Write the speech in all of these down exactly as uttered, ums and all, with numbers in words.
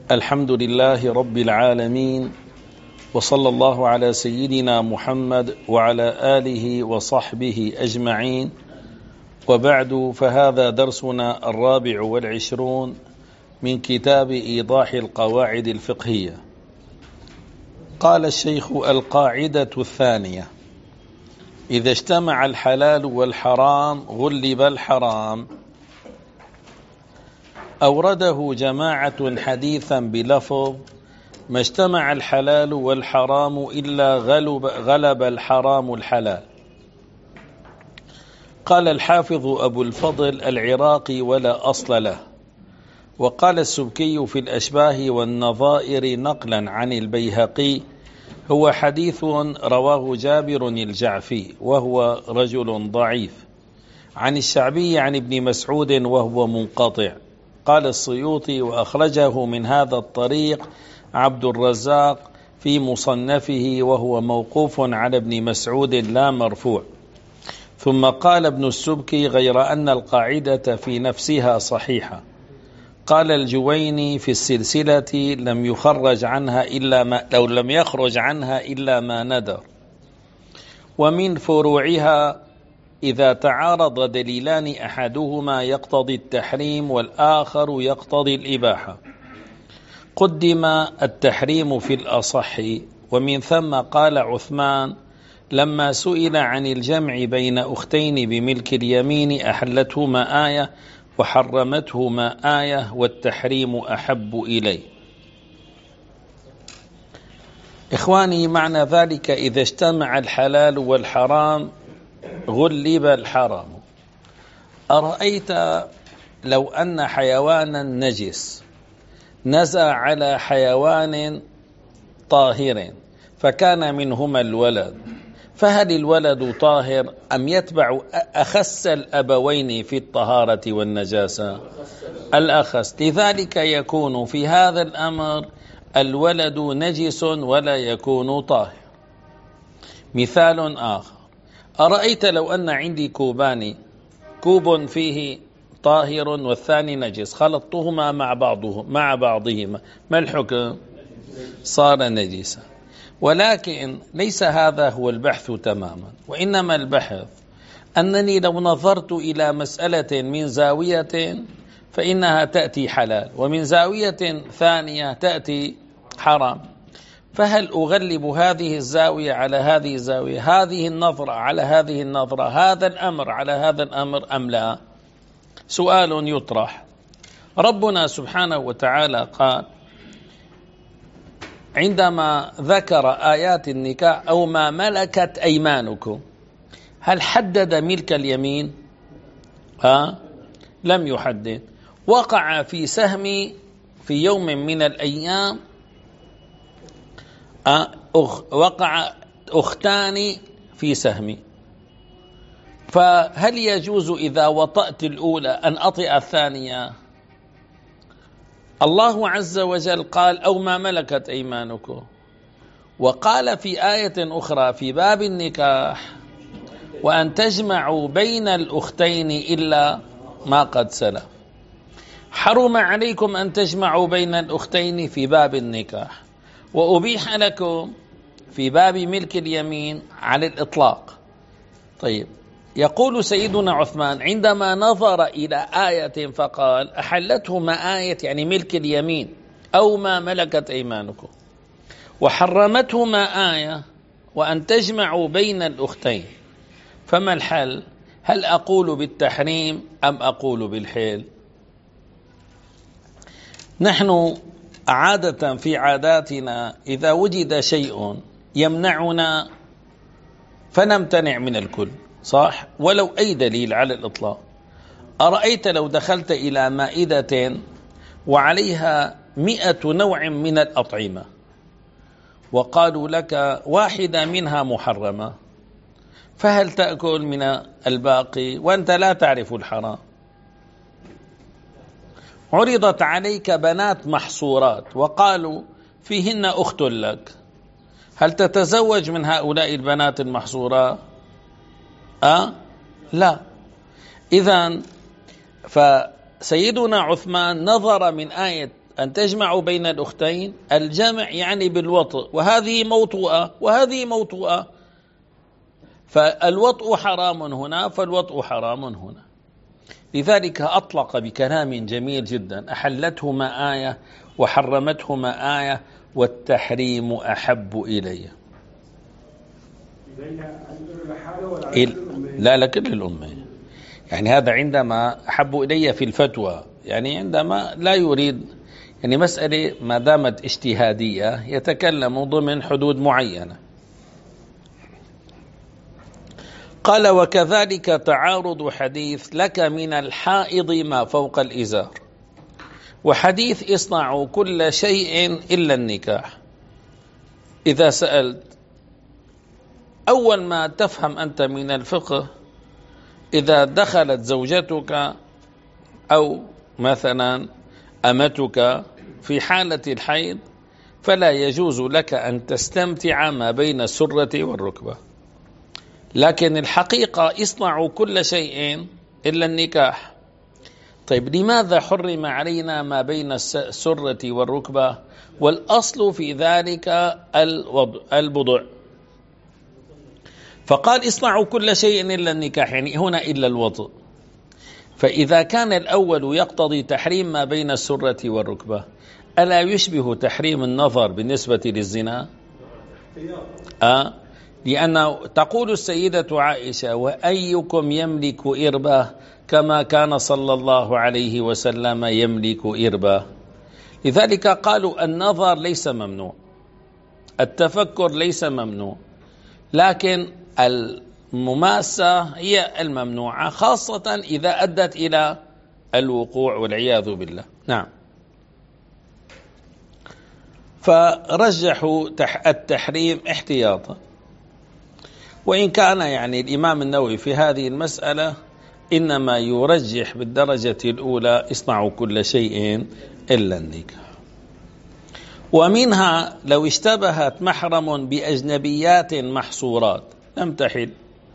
الحمد لله رب العالمين، وصلى الله على سيدنا محمد وعلى آله وصحبه أجمعين، وبعد، فهذا درسنا الرابع والعشرون من كتاب إيضاح القواعد الفقهية. قال الشيخ: القاعدة الثانية: إذا اجتمع الحلال والحرام غلب الحرام. أورده جماعة حديثا بلفظ: ما اجتمع الحلال والحرام إلا غلب, غلب الحرام الحلال. قال الحافظ أبو الفضل العراقي: ولا أصل له. وقال السبكي في الأشباه والنظائر نقلا عن البيهقي: هو حديث رواه جابر الجعفي وهو رجل ضعيف، عن الشعبي عن ابن مسعود وهو منقطع. قال السيوطي: وأخرجه من هذا الطريق عبد الرزاق في مصنفه وهو موقوف على ابن مسعود لا مرفوع. ثم قال ابن السبكي: غير أن القاعدة في نفسها صحيحة. قال الجويني في السلسلة: لم يخرج عنها إلا ما لو لم يخرج عنها إلا ما ندر. ومن فروعها: إذا تعارض دليلان أحدهما يقتضي التحريم والآخر يقتضي الإباحة قدم التحريم في الأصح. ومن ثم قال عثمان لما سئل عن الجمع بين أختين بملك اليمين: أحلتهما آية وحرمتهما آية والتحريم أحب إلي. إخواني، معنى ذلك: إذا اجتمع الحلال والحرام غلب الحرام. أرأيت لو أن حيوانا نجس نزع على حيوان طاهر فكان منهما الولد، فهل الولد طاهر أم يتبع أخس الأبوين في الطهارة والنجاسة؟ الأخس. لذلك يكون في هذا الأمر الولد نجس ولا يكون طاهر. مثال آخر: أرأيت لو أن عندي كوبان، كوب فيه طاهر والثاني نجس، خلطتهما مع بعضهم مع بعضهما، ما الحكم؟ صار نجسا. ولكن ليس هذا هو البحث تماما، وإنما البحث أنني لو نظرت إلى مسألة من زاوية فإنها تأتي حلال، ومن زاوية ثانية تأتي حرام، فهل أغلب هذه الزاوية على هذه الزاوية، هذه النظرة على هذه النظرة، هذا الأمر على هذا الأمر أم لا؟ سؤال يطرح. ربنا سبحانه وتعالى قال عندما ذكر آيات النكاح: أو ما ملكت أيمانكم، هل حدد ملك اليمين؟ ها؟ لم يحدد. وقع في سهمي في يوم من الأيام وقع أختان في سهمي، فهل يجوز إذا وطأت الأولى أن أطئ الثانية؟ الله عز وجل قال: أو ما ملكت أيمانكم. وقال في آية أخرى في باب النكاح: وأن تجمعوا بين الأختين إلا ما قد سلف. حرم عليكم أن تجمعوا بين الأختين في باب النكاح، وأبيح لكم في باب ملك اليمين على الإطلاق. طيب، يقول سيدنا عثمان عندما نظر إلى آية فقال: أحلتهما آية يعني ملك اليمين أو ما ملكت أيمانكم، وحرمتهما آية وأن تجمعوا بين الأختين، فما الحل؟ هل أقول بالتحريم أم أقول بالحل؟ نحن عادة في عاداتنا إذا وجد شيء يمنعنا فنمتنع من الكل، صح؟ ولو أي دليل على الإطلاق. أرأيت لو دخلت إلى مائدة وعليها مئة نوع من الأطعمة وقالوا لك واحدة منها محرمة، فهل تأكل من الباقي وأنت لا تعرف الحرام؟ عرضت عليك بنات محصورات وقالوا فيهن أخت لك، هل تتزوج من هؤلاء البنات المحصورات؟ أه؟ لا. إذن فسيدنا عثمان نظر من آية أن تجمع بين الأختين، الجمع يعني بالوطء، وهذه موطوءة وهذه موطوءة، فالوطء حرام هنا فالوطء حرام هنا. لذلك أطلق بكلام جميل جدا: أحلتهما آية وحرمتهما آية والتحريم أحب إلي. لا لا كل الأمة، يعني هذا عندما أحب إلي في الفتوى، يعني عندما لا يريد، يعني مسألة ما دامت اجتهادية يتكلم ضمن حدود معينة. قال: وكذلك تعارض حديث لك من الحائض ما فوق الإزار، وحديث اصنعوا كل شيء إلا النكاح. إذا سألت أول ما تفهم أنت من الفقه، إذا دخلت زوجتك أو مثلا أمتك في حالة الحيض فلا يجوز لك أن تستمتع ما بين السرة والركبة، لكن الحقيقة اصنعوا كل شيء إلا النكاح. طيب لماذا حرم علينا ما بين السرة والركبة والأصل في ذلك البضع؟ فقال اصنعوا كل شيء إلا النكاح، يعني هنا إلا الوطء. فإذا كان الأول يقتضي تحريم ما بين السرة والركبة، ألا يشبه تحريم النظر بالنسبة للزنا؟ آه لأن تقول السيدة عائشة: وأيكم يملك إربة كما كان صلى الله عليه وسلم يملك إربة. لذلك قالوا النظر ليس ممنوع، التفكر ليس ممنوع، لكن المماسة هي الممنوعة، خاصة إذا أدت إلى الوقوع والعياذ بالله. نعم. فرجحوا التحريم احتياطا، وإن كان يعني الإمام النووي في هذه المسألة إنما يرجح بالدرجة الأولى اصنعوا كل شيء إلا النكاح. ومنها لو اشتبهت محرم بأجنبيات محصورات لم تحل.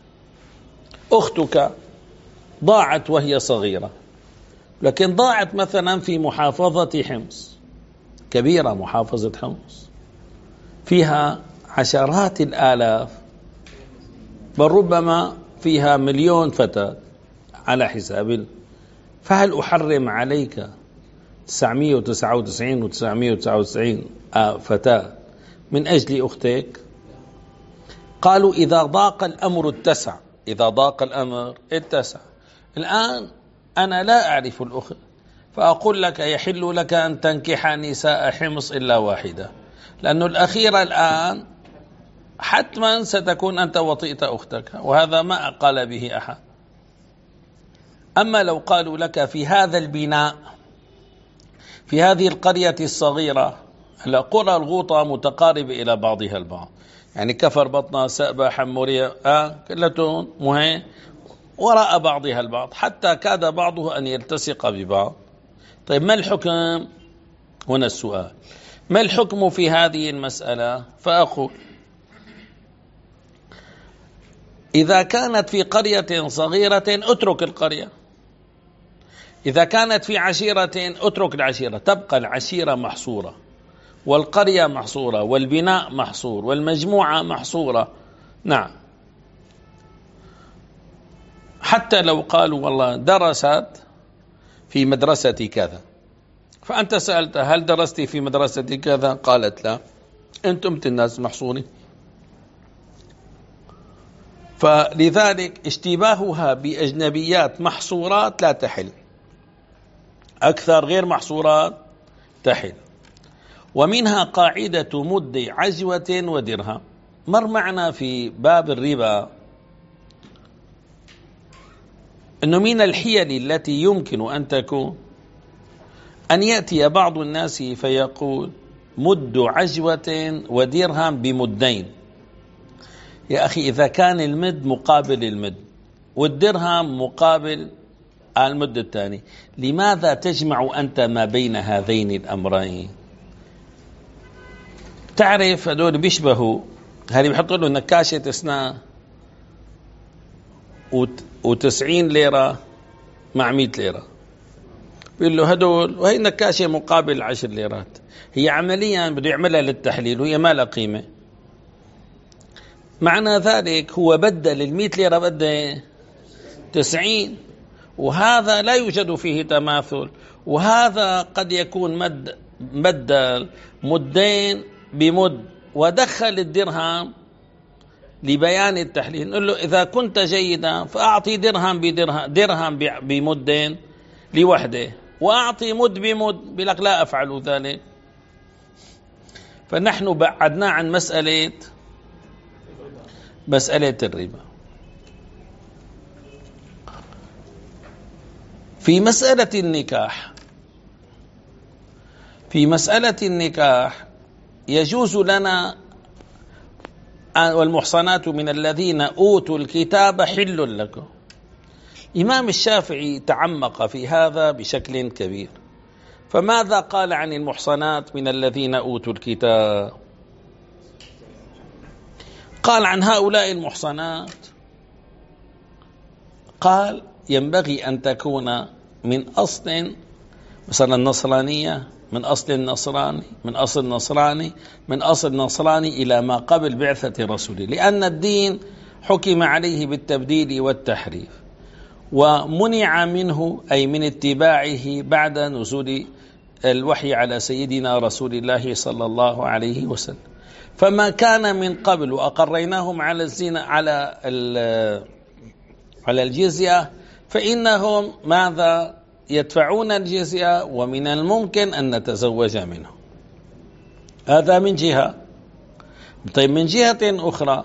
أختك ضاعت وهي صغيرة، لكن ضاعت مثلا في محافظة حمص، كبيرة محافظة حمص فيها عشرات الآلاف، بل ربما فيها مليون فتاة على حساب، فهل أحرم عليك تسعمئة وتسعة وتسعين وتسعمئة وتسعة وتسعين فتاة من أجل أختك؟ قالوا إذا ضاق الأمر اتسع، إذا ضاق الأمر اتسع. الآن أنا لا أعرف الأخت، فأقول لك يحل لك أن تنكح نساء حمص إلا واحدة، لأن الأخيرة الآن حتما ستكون أنت وطئت أختك، وهذا ما قال به أحد. أما لو قالوا لك في هذا البناء في هذه القرية الصغيرة، القرى الغوطة متقاربة إلى بعضها البعض، يعني كفر بطنة سأبة حمورية آه كلتون مهين وراء بعضها البعض، حتى كاد بعضه أن يلتصق ببعض. طيب ما الحكم؟ هنا السؤال، ما الحكم في هذه المسألة؟ فأقول إذا كانت في قرية صغيرة اترك القرية، إذا كانت في عشيرة اترك العشيرة، تبقى العشيرة محصورة والقرية محصورة والبناء محصور والمجموعة محصورة. نعم. حتى لو قالوا والله درست في مدرسة كذا، فأنت سألت هل درست في مدرسة كذا؟ قالت لا، أنتم الناس محصورين. فلذلك اشتباهها بأجنبيات محصورات لا تحل، أكثر غير محصورات تحل. ومنها قاعدة مد عجوة ودرهم. مر معنا في باب الربا أنه من الحيل التي يمكن أن تكون أن يأتي بعض الناس فيقول مد عجوة ودرهم بمدين. يا أخي إذا كان المد مقابل المد والدرهم مقابل المد الثاني، لماذا تجمع أنت ما بين هذين الأمرين؟ تعرف هذول بيشبهوا، هذه بيحطوا له نكاشة أسنان وتسعين ليرة مع مئة ليرة، بيقول له هدول وهي نكاشة مقابل عشر ليرات. هي عمليا بده يعملها للتحليل وهي ما لها قيمة. معنى ذلك هو بدل المئة ليرة بدل تسعين، وهذا لا يوجد فيه تماثل، وهذا قد يكون مد بدل مدين بمد ودخل الدرهم لبيان التحليل. نقول له إذا كنت جيدا فأعطي درهم بدرهم، درهم بمدين لوحده، وأعطي مد بمد. بلك لا أفعل ذلك. فنحن بعدنا عن مسألة مسألة الربا. في مسألة النكاح في مسألة النكاح يجوز لنا، والمحصنات من الذين أوتوا الكتاب حل لكم. إمام الشافعي تعمق في هذا بشكل كبير. فماذا قال عن المحصنات من الذين أوتوا الكتاب؟ قال عن هؤلاء المحصنات، قال ينبغي أن تكون من أصل مثلا النصرانية، من أصل النصراني، من أصل نصراني، من أصل نصراني إلى ما قبل بعثة رسوله، لأن الدين حكم عليه بالتبديل والتحريف، ومنع منه أي من اتباعه بعد نزول الوحي على سيدنا رسول الله صلى الله عليه وسلم. فما كان من قبل وأقريناهم على الزنا على على الجزية، فإنهم ماذا يدفعون الجزية، ومن الممكن أن نتزوج منهم. هذا من جهة. طيب من جهة أخرى،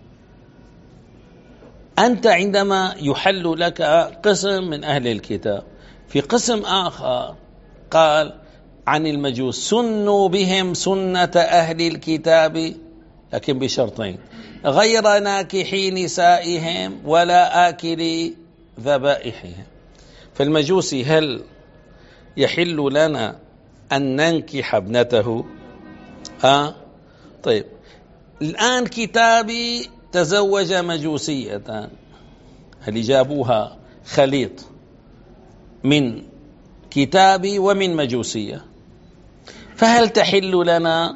أنت عندما يحل لك قسم من أهل الكتاب، في قسم آخر قال عن المجوس سنوا بهم سنة أهل الكتاب، لكن بشرطين: غير ناكحي نسائهم ولا آكلي ذبائحهم. فالمجوس هل يحل لنا أن ننكح ابنته؟ آه؟ طيب الآن كتابي تزوج مجوسية، هل جابوها خليط من كتابي ومن مجوسية، فهل تحل لنا؟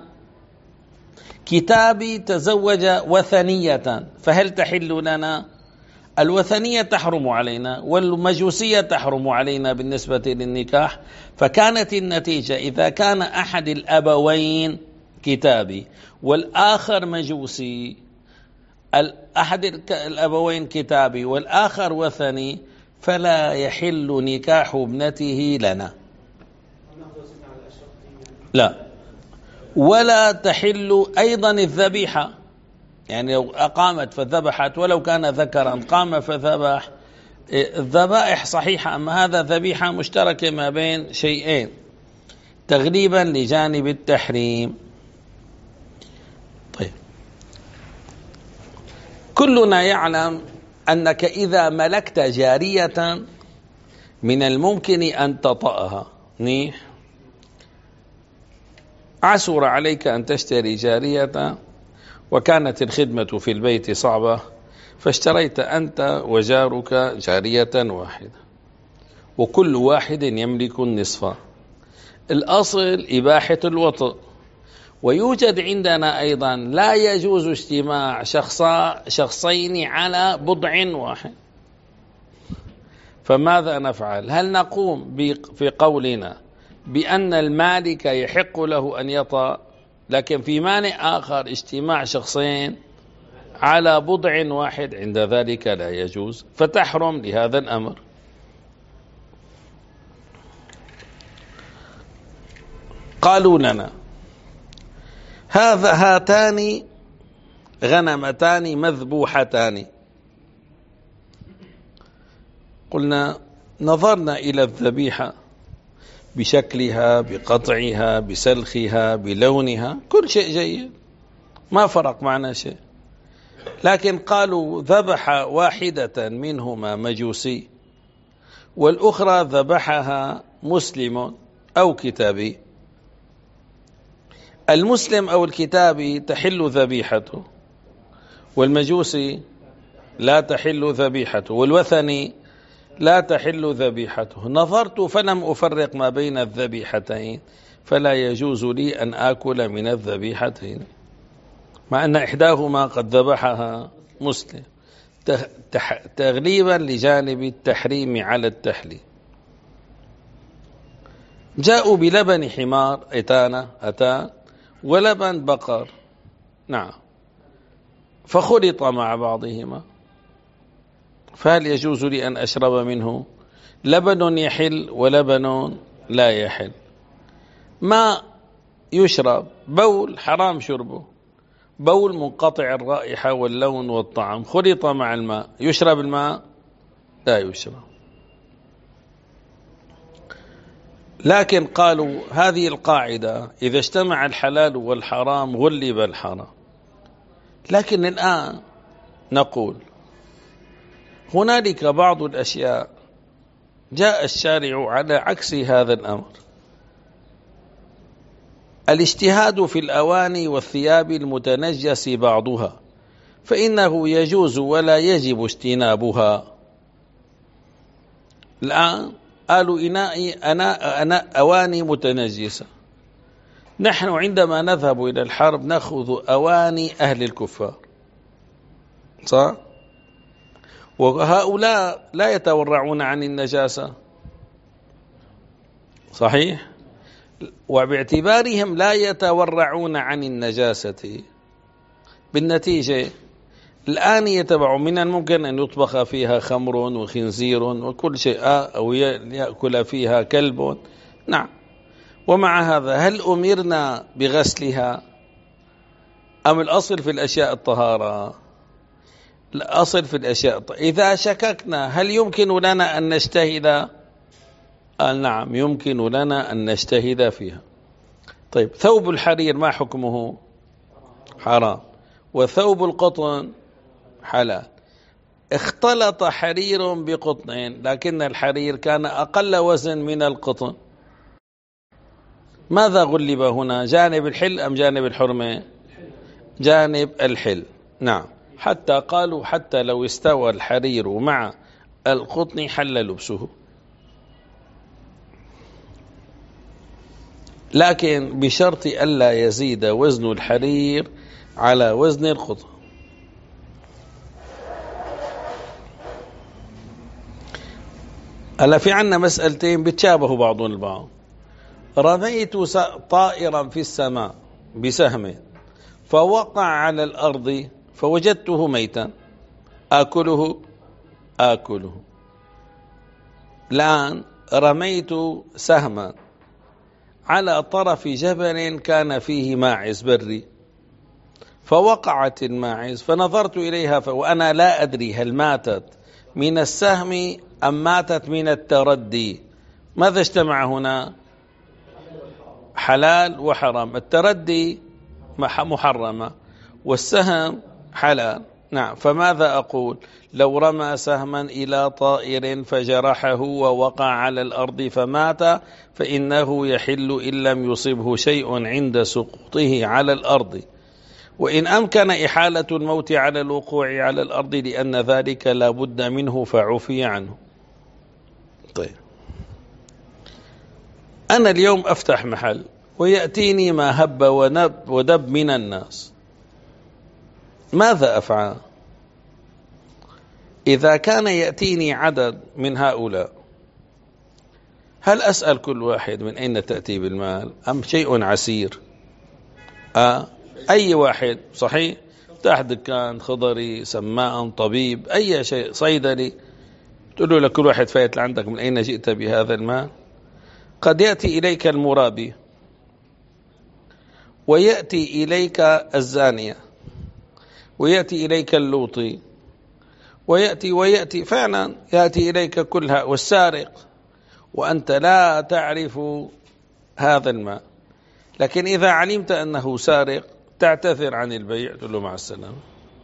كتابي تزوج وثنية، فهل تحل لنا؟ الوثنية تحرم علينا والمجوسية تحرم علينا بالنسبة للنكاح. فكانت النتيجة إذا كان أحد الأبوين كتابي والآخر مجوسي، أحد الأبوين كتابي والآخر وثني، فلا يحل نكاح ابنته لنا، لا. ولا تحل أيضا الذبيحة، يعني لو أقامت فذبحت ولو كان ذكرا قام فذبح، الذبائح صحيحة، أما هذا ذبيحة مشتركة ما بين شيئين تغليبا لجانب التحريم. طيب كلنا يعلم أنك إذا ملكت جارية من الممكن أن تطأها. نيح عسر عليك أن تشتري جارية، وكانت الخدمة في البيت صعبة، فاشتريت أنت وجارك جارية واحدة، وكل واحد يملك النصف. الأصل إباحة الوطء، ويوجد عندنا أيضا لا يجوز اجتماع شخصا شخصين على بضع واحد. فماذا نفعل؟ هل نقوم في قولنا بأن المالك يحق له أن يطأ، لكن في مانع آخر اجتماع شخصين على بضع واحد، عند ذلك لا يجوز، فتحرم لهذا الأمر. قالوا لنا هذا هاتان غنمتان مذبوحتان. قلنا نظرنا إلى الذبيحة بشكلها، بقطعها، بسلخها، بلونها، كل شيء جيد، ما فرق معنا شيء. لكن قالوا ذبح واحدة منهما مجوسي والأخرى ذبحها مسلم أو كتابي. المسلم أو الكتابي تحل ذبيحته، والمجوسي لا تحل ذبيحته، والوثني لا تحل ذبيحته. نظرت فلم أفرق ما بين الذبيحتين، فلا يجوز لي أن آكل من الذبيحتين، مع أن إحداهما قد ذبحها مسلم، تغليبا لجانب التحريم على التحليل. جاءوا بلبن حمار أتانا أتان ولبن بقر، نعم، فخلط مع بعضهما، فهل يجوز لي أن أشرب منه؟ لبن يحل ولبن لا يحل. ما يشرب بول حرام شربه، بول منقطع الرائحة واللون والطعم، خلط مع الماء، يشرب الماء؟ لا يشرب. لكن قالوا هذه القاعدة إذا اجتمع الحلال والحرام غلب الحرام. لكن الآن نقول هنالك بعض الأشياء جاء الشارع على عكس هذا الأمر. الاجتهاد في الأواني والثياب المتنجس بعضها، فإنه يجوز ولا يجب اجتنابها. الآن قالوا إنائي أنا أنا أواني متنجسة، نحن عندما نذهب إلى الحرب نأخذ أواني أهل الكفار، صح؟ وهؤلاء لا يتورعون عن النجاسة، صحيح؟ وباعتبارهم لا يتورعون عن النجاسة، بالنتيجة الآنية تبع من الممكن أن يطبخ فيها خمر وخنزير وكل شيء، أو يأكل فيها كلب، نعم. ومع هذا هل أمرنا بغسلها أم الأصل في الأشياء الطهارة؟ الأصل في الأشياء الطهارة. إذا شككنا هل يمكن لنا أن نجتهد؟ قال نعم يمكن لنا أن نجتهد فيها. طيب ثوب الحرير ما حكمه؟ حرام. وثوب القطن حلال. اختلط حرير بقطن، لكن الحرير كان أقل وزن من القطن، ماذا غلب هنا؟ جانب الحل أم جانب الحرمة؟ جانب الحل، نعم. حتى قالوا حتى لو استوى الحرير مع القطن حل لبسه، لكن بشرط ألا يزيد وزن الحرير على وزن القطن. هلا في عنا مسألتين بتشابهوا بعضهم البعض. رميت طائرا في السماء بسهم فوقع على الأرض فوجدته ميتا، آكله؟ آكله. الآن رميت سهما على طرف جبل كان فيه ماعز بري، فوقعت الماعز فنظرت إليها وأنا لا أدري هل ماتت من السهم أم ماتت من التردي، ماذا اجتمع هنا؟ حلال وحرام. التردي محرمة والسهم حلال، نعم. فماذا أقول؟ لو رمى سهما إلى طائر فجرحه ووقع على الأرض فمات فإنه يحل إن لم يصبه شيء عند سقوطه على الأرض، وإن أمكن إحالة الموت على الوقوع على الأرض لأن ذلك لا بد منه فعفي عنه. طيب أنا اليوم أفتح محل ويأتيني ما هب ونب ودب من الناس، ماذا أفعل؟ إذا كان يأتيني عدد من هؤلاء هل أسأل كل واحد من أين تأتي بالمال أم شيء عسير؟ آه أي واحد، صحيح، تفتح دكان خضري سماء طبيب أي شيء صيدلي، تقول له لكل واحد فايت لعندك من أين جئت بهذا المال؟ قد يأتي إليك المرابي ويأتي إليك الزانية ويأتي إليك اللوطي ويأتي ويأتي فعلا يأتي إليك كلها والسارق، وأنت لا تعرف هذا المال. لكن إذا علمت أنه سارق تعتذر عن البيع، تقول له مع السلامة.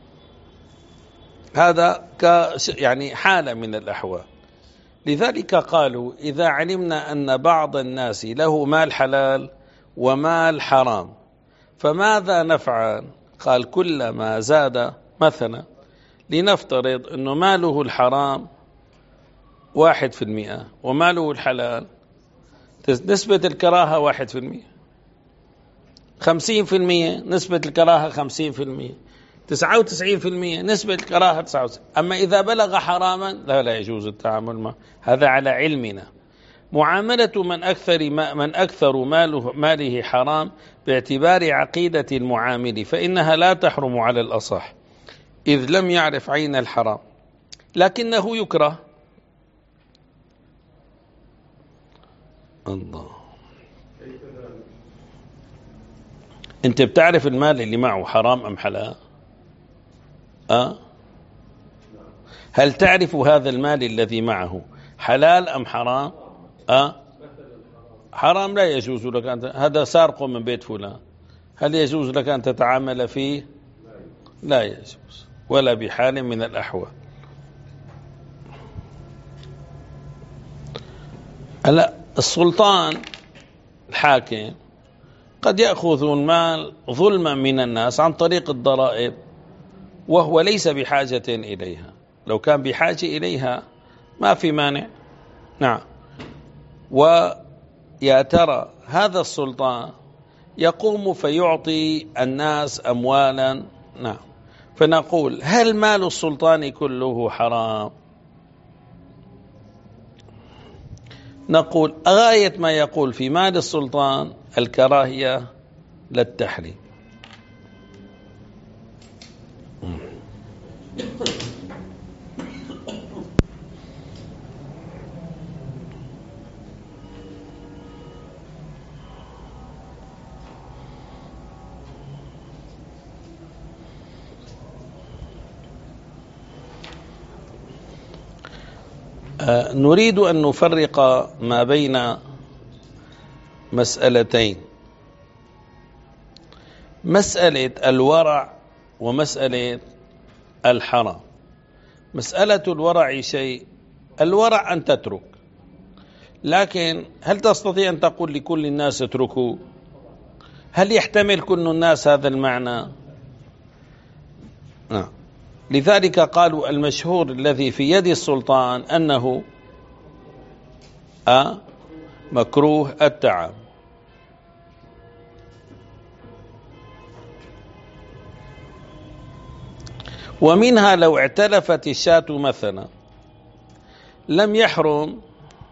هذا ك يعني حالة من الأحوال. لذلك قالوا إذا علمنا أن بعض الناس له مال حلال ومال حرام فماذا نفعل؟ قال كلما زاد، مثلا لنفترض أنه ماله الحرام واحد في المئة، وماله الحلال نسبة الكراهة واحد في المئة. خمسين في المئة نسبة الكراهة خمسين في المئة. تسعة وتسعين في المئة نسبة الكراهة تسعة وتسعين. أما إذا بلغ حراما لا لا يجوز التعامل معه. هذا على علمنا. معاملة من أكثر ما من أكثر ماله ماله حرام باعتبار عقيدة المعامل، فإنها لا تحرم على الأصح إذ لم يعرف عين الحرام، لكنه يكره. الله، أنت بتعرف المال اللي معه حرام أم حلال؟ أه؟ هل تعرف هذا المال الذي معه حلال أم حرام؟ أه؟ حرام لا يجوز لك أن هذا سارق من بيت فلان، هل يجوز لك أن تتعامل فيه؟ لا يجوز ولا بحال من الأحوال. هلا السلطان الحاكم قد يأخذ المال ظلما من الناس عن طريق الضرائب وهو ليس بحاجة إليها، لو كان بحاجة إليها ما في مانع. نعم. ويا ترى هذا السلطان يقوم فيعطي الناس أموالا، نعم، فنقول هل مال السلطان كله حرام؟ نقول غاية ما يقول في مال السلطان الكراهية للتحريم. نريد أن نفرق ما بين مسألتين، مسألة الورع ومسألة الحرام. مسألة الورع شيء، الورع أن تترك، لكن هل تستطيع أن تقول لكل الناس اتركوا؟ هل يحتمل كل الناس هذا المعنى؟ نعم. لذلك قالوا المشهور الذي في يد السلطان أنه أه مكروه التعامل. ومنها لو اعتلفت الشاة مثلا لم يحرم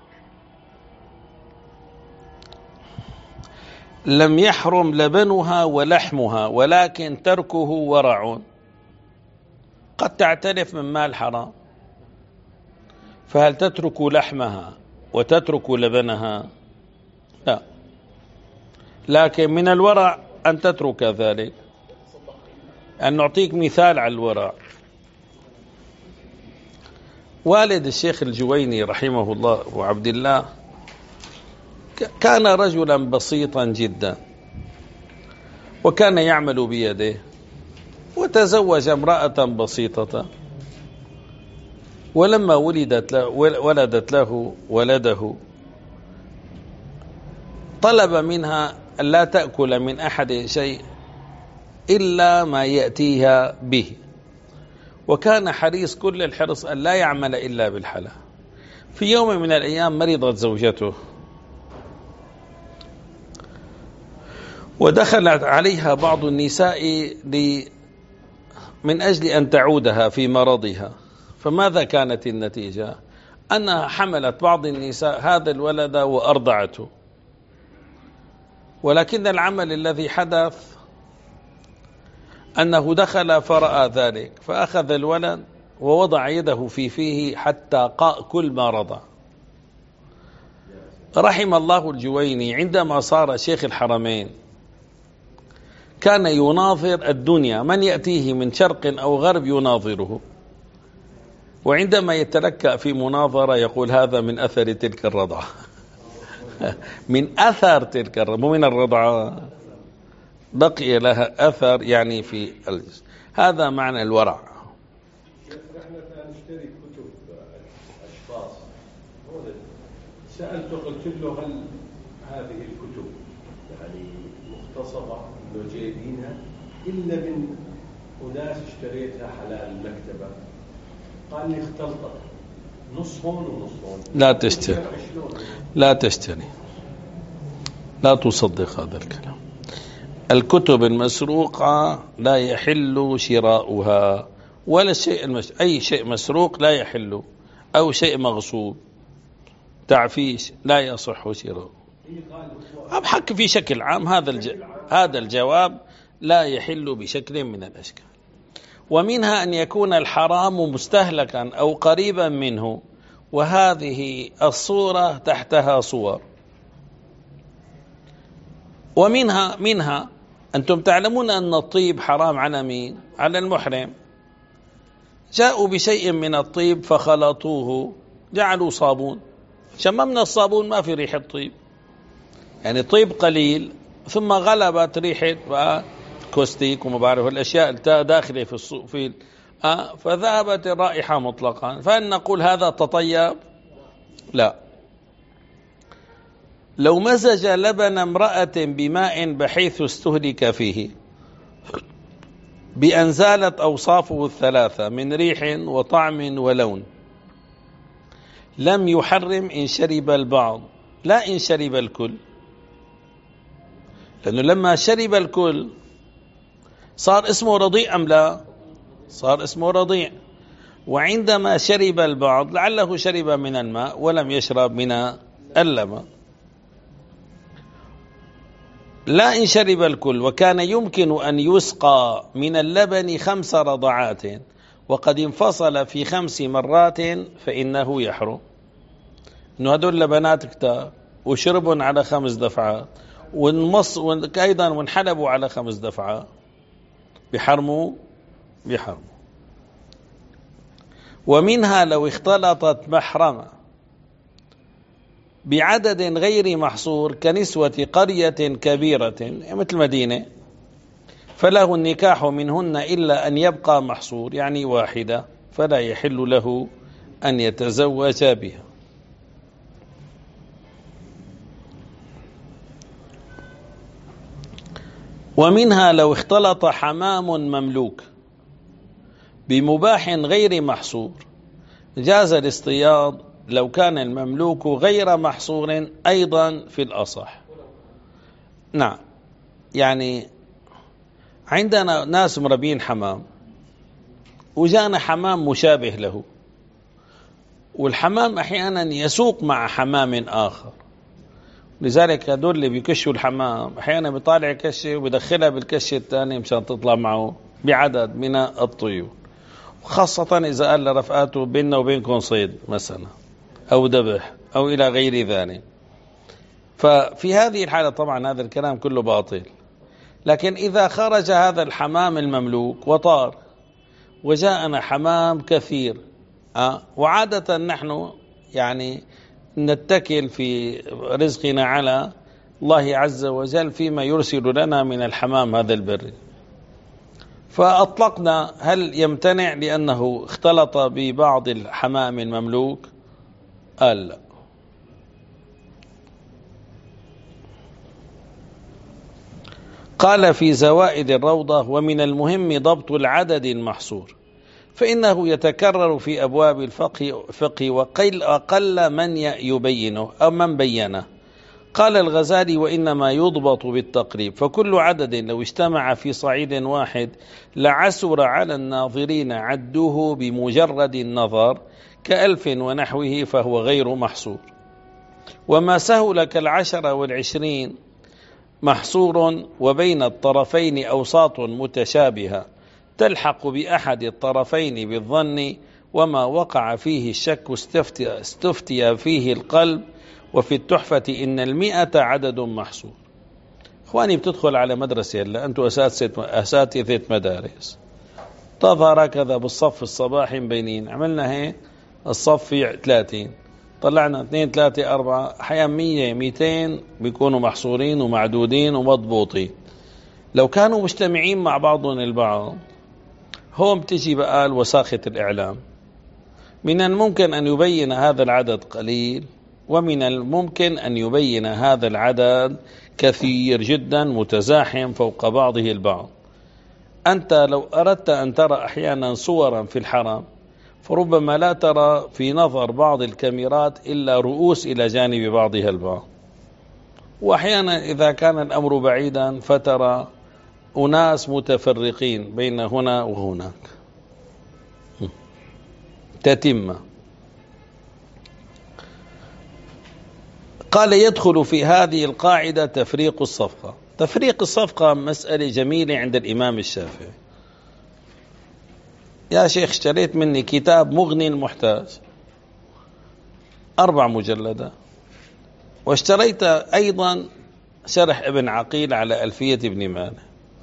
لم يحرم لبنها ولحمها، ولكن تركه ورع. قد تعترف من مال حرام، فهل تترك لحمها وتترك لبنها؟ لا، لكن من الورع أن تترك ذلك. أن نعطيك مثال على الورع. والد الشيخ الجويني رحمه الله وعبد الله كان رجلا بسيطا جدا، وكان يعمل بيده، وتزوج امرأة بسيطة، ولما ولدت له ولدت له ولده طلب منها أن لا تأكل من أحد شيء إلا ما يأتيها به، وكان حريص كل الحرص أن لا يعمل إلا بالحلال. في يوم من الأيام مرضت زوجته، ودخلت عليها بعض النساء من أجل أن تعودها في مرضها. فماذا كانت النتيجة؟ أنها حملت بعض النساء هذا الولد وأرضعته، ولكن العمل الذي حدث أنه دخل فرأى ذلك، فأخذ الولد ووضع يده في فيه حتى قاء كل ما رضع. رحم الله الجويني عندما صار شيخ الحرمين كان يناظر الدنيا، من يأتيه من شرق أو غرب يناظره، وعندما يتلكأ في مناظرة يقول هذا من أثر تلك الرضعة. من أثر تلك الرضعة، مو من الرضعة، بقي لها أثر يعني في الجسم. هذا معنى الورع. نحن نشتري كتب أشخاص، سألت قلت له هل هذه الكتب يعني مختصرة لو جايبينها إلا من أناس اشتريتها حلال المكتبة؟ قال لي اختلطت، نص هون ونص هون. لا تشتري لا تشتري لا تصدق هذا الكلام. الكتب المسروقة لا يحل شراؤها، ولا الشيء المس... أي شيء مسروق لا يحل، أو شيء مغصوب تعفيش لا يصح شراؤه. أبحك في شكل عام هذا الج... هذا الجواب لا يحل بشكل من الأشكال. ومنها أن يكون الحرام مستهلكا أو قريبا منه، وهذه الصورة تحتها صور. ومنها منها أنتم تعلمون أن الطيب حرام على مين؟ على المحرم. جاءوا بشيء من الطيب فخلطوه جعلوا صابون، شممنا الصابون ما في ريحة طيب، يعني طيب قليل، ثم غلبت ريحة كوستيك وما بعرف الأشياء داخلة في الصوف في آه فذهبت الرائحة مطلقا. فهل نقول هذا تطيب؟ لا. لو مزج لبن امرأة بماء بحيث استهلك فيه بأن زالت أوصافه الثلاثة من ريح وطعم ولون، لم يحرم إن شرب البعض لا إن شرب الكل، لأنه لما شرب الكل صار اسمه رضيع أم لا؟ صار اسمه رضيع. وعندما شرب البعض لعله شرب من الماء ولم يشرب من اللبن. لا إن شرب الكل. وكان يمكن أن يسقى من اللبن خمس رضعات وقد انفصل في خمس مرات فإنه يحرم. إنه هدول لبنات كتار وشربوا على خمس دفعات ونمص أيضا وانحلبوا على خمس دفعات بحرموا بحرموا. ومنها لو اختلطت محرمة بعدد غير محصور كنسوة قرية كبيرة مثل مدينة، فله النكاح منهن إلا أن يبقى محصور، يعني واحدة، فلا يحل له أن يتزوج بها. ومنها لو اختلط حمام مملوك بمباح غير محصور جاز الاصطياد لو كان المملوك غير محصور أيضا في الأصح. نعم، يعني عندنا ناس مربين حمام وجانا حمام مشابه له، والحمام أحيانا يسوق مع حمام آخر، لذلك هدول اللي بيكشوا الحمام أحيانا بيطالع كشة وبيدخلها بالكشة الثانية مشان تطلع معه بعدد من الطيور، خاصة إذا قال لرفقاته بيننا وبينكم صيد مثلا أو ذبح أو إلى غير ذلك. ففي هذه الحالة طبعا هذا الكلام كله باطل. لكن إذا خرج هذا الحمام المملوك وطار وجاءنا حمام كثير، أه وعادة نحن يعني نتكل في رزقنا على الله عز وجل فيما يرسل لنا من الحمام هذا البري، فأطلقنا، هل يمتنع لأنه اختلط ببعض الحمام المملوك؟ قال لا. قال في زوائد الروضة: ومن المهم ضبط العدد المحصور، فإنه يتكرر في أبواب الفقه وقل أقل من يبينه أو من بينه. قال الغزالي: وإنما يضبط بالتقريب، فكل عدد لو اجتمع في صعيد واحد لعسر على الناظرين عدوه بمجرد النظر كألف ونحوه فهو غير محصور. وما سهل كالعشر والعشرين محصور، وبين الطرفين أوساط متشابهة تلحق بأحد الطرفين بالظن، وما وقع فيه الشك استفتي, استفتي فيه القلب. وفي التحفة إن المئة عدد محصور. إخواني، بتدخل على مدرسة هلا أنتم أساتذة مدارس، تظهر هكذا بالصف الصباحي مبينين، عملنا هيك الصف فيه ثلاثين، طلعنا اثنين ثلاثة أربعة، أحيانا مية ميتين بيكونوا محصورين ومعدودين ومضبوطين. لو كانوا مجتمعين مع بعضهم البعض، هون بتجي بقى وساخة الإعلام. من الممكن أن يبين هذا العدد قليل، ومن الممكن أن يبين هذا العدد كثير جدا متزاحم فوق بعضه البعض. أنت لو أردت أن ترى أحيانا صورا في الحرم فربما لا ترى في نظر بعض الكاميرات إلا رؤوس إلى جانب بعضها البعض، وأحيانا إذا كان الأمر بعيدا فترى أناس متفرقين بين هنا وهناك. تتم. قال يدخل في هذه القاعدة تفريق الصفقة. تفريق الصفقة مسألة جميلة عند الإمام الشافعي. يا شيخ اشتريت مني كتاب مغني المحتاج أربع مجلدات، واشتريت أيضا شرح ابن عقيل على ألفية ابن مالك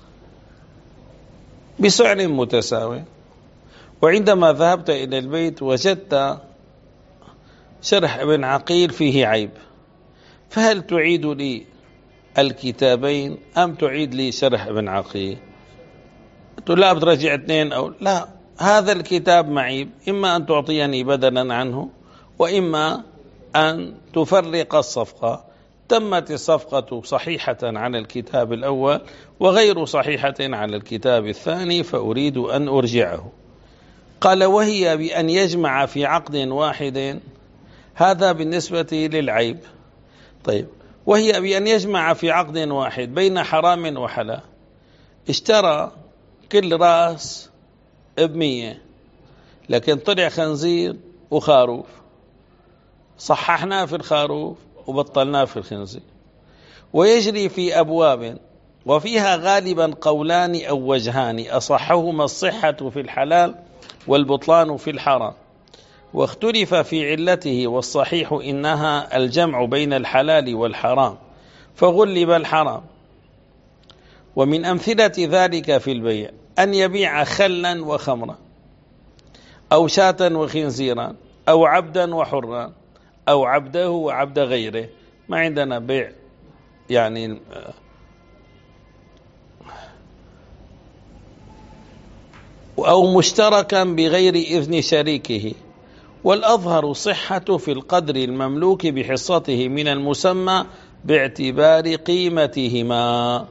بسعر متساوي، وعندما ذهبت إلى البيت وجدت شرح ابن عقيل فيه عيب، فهل تعيد لي الكتابين أم تعيد لي شرح ابن عقيل؟ قلت لا، بترجع اثنين أو لا، هذا الكتاب معيب، إما أن تعطيني بدلا عنه وإما أن تفرق الصفقة. تمت الصفقة صحيحة على الكتاب الأول وغير صحيحة على الكتاب الثاني، فأريد أن أرجعه. قال وهي بأن يجمع في عقد واحد، هذا بالنسبة للعيب. طيب، وهي بأن يجمع في عقد واحد بين حرام وحلال. اشترى كل رأس بمية، لكن طلع خنزير وخروف، صححناه في الخروف وبطلناه في الخنزير. ويجري في أبواب وفيها غالبا قولان أو وجهان، أصحهما الصحة في الحلال والبطلان في الحرام، واختلف في علته، والصحيح إنها الجمع بين الحلال والحرام فغلب الحرام. ومن أمثلة ذلك في البيع أن يبيع خلا وخمرا، أو شاة وخنزيرا، أو عبدا وحرا، أو عبده وعبد غيره. ما عندنا بيع يعني أو مشتركا بغير إذن شريكه، والأظهر صحة في القدر المملوك بحصته من المسمى باعتبار قيمتهما.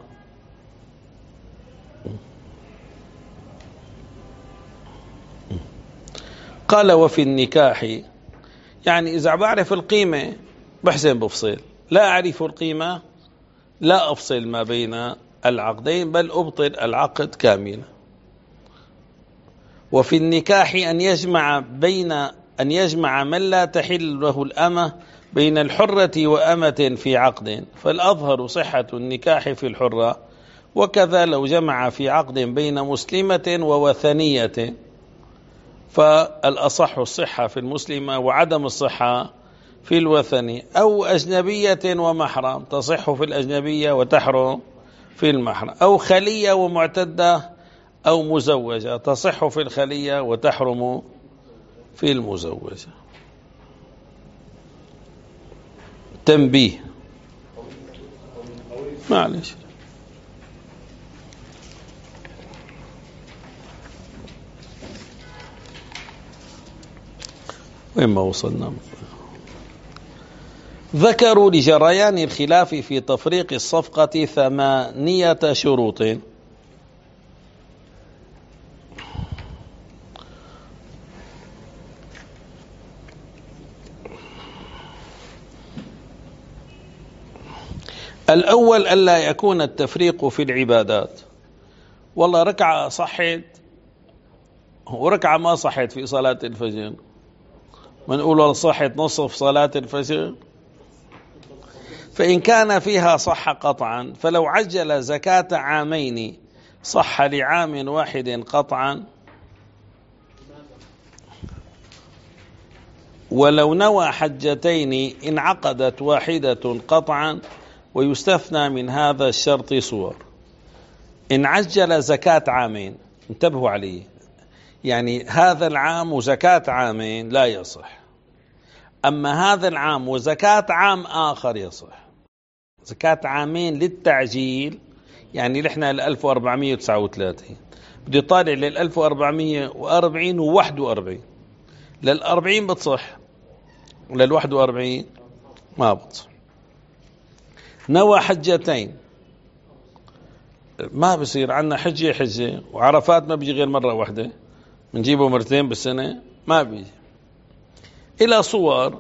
قال وفي النكاح، يعني إذا بعرف القيمة بحسن بفصل، لا أعرف القيمة لا أفصل ما بين العقدين، بل أبطل العقد كاملا. وفي النكاح أن يجمع بين أن يجمع من لا تحل له الأمة بين الحرة وأمة في عقد، فالأظهر صحة النكاح في الحرة، وكذا لو جمع في عقد بين مسلمة ووثنية، فالأصح الصحة في المسلمة وعدم الصحة في الوثني. أو أجنبية ومحرم، تصح في الأجنبية وتحرم في المحرم. أو خلية ومعتدة أو مزوجة، تصح في الخلية وتحرم في المزوجة. تنبيه، معلش وين ما وصلنا. ذكروا لجريان الخلاف في تفريق الصفقة ثمانية شروط. الأول ألا يكون التفريق في العبادات. والله ركعة صحت وركعة ما صحت في صلاة الفجر، من نقول والله صحت نصف صلاة الفجر، فإن كان فيها صح قطعا، فلو عجل زكاة عامين صح لعام واحد قطعا، ولو نوى حجتين انعقدت واحدة قطعا. ويستثنى من هذا الشرط صور. إن عجل زكاة عامين، انتبهوا عليه، يعني هذا العام وزكاة عامين لا يصح، أما هذا العام وزكاة عام آخر يصح. زكاة عامين للتعجيل، يعني نحن الألف وأربعمية وتسعة وثلاثين بدي طالع للألف وأربعمية وأربعين وواحد وأربعين، للأربعين بتصح وللواحد وأربعين ما بتصح. نوى حجتين، ما بصير عنا حجة حجة، وعرفات ما بيجي غير مرة واحدة، بنجيبه مرتين بالسنة، ما بيجي. إلى صور: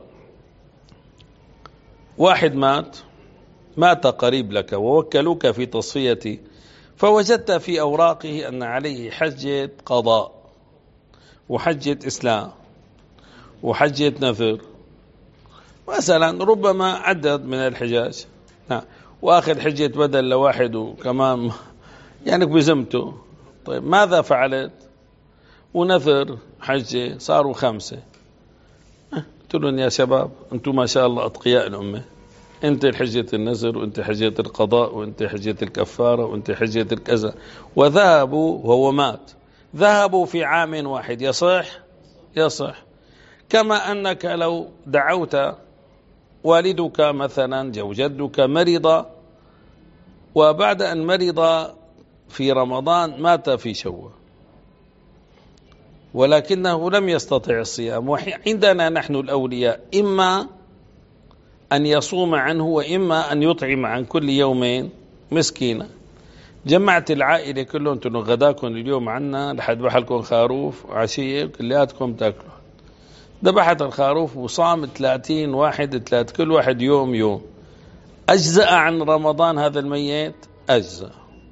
واحد مات مات قريب لك ووكلوك في تصفية، فوجدت في أوراقه أن عليه حجة قضاء وحجة إسلام وحجة نذر مثلا، ربما عدد من الحجاج، وآخر حجة بدل لواحد وكمان يعني بزمته. طيب ماذا فعلت؟ ونذر حجة صاروا خمسة. قلت لهم يا شباب أنتم ما شاء الله أتقياء الأمة، أنت حجة النذر وأنت حجة القضاء وأنت حجة الكفارة وأنت حجة الكذا، وذهبوا وهو مات، ذهبوا في عام واحد، يصح؟ يصح. كما أنك لو دعوت والدك مثلا أو جدك مرض، وبعد أن مرض في رمضان مات في شوال ولكنه لم يستطع الصيام، وعندنا نحن الأولياء إما أن يصوم عنه وإما أن يطعم عن كل يومين مسكينة. جمعت العائلة كلهم، انتم غداكم اليوم عنا لحد بحلكم خروف وعشية كلياتكم تاكلوا. ذبحت الخروف وصام ثلاثين واحد، ثلاث كل واحد يوم يوم. أجزأ عن رمضان هذا الميت؟ أجزأ.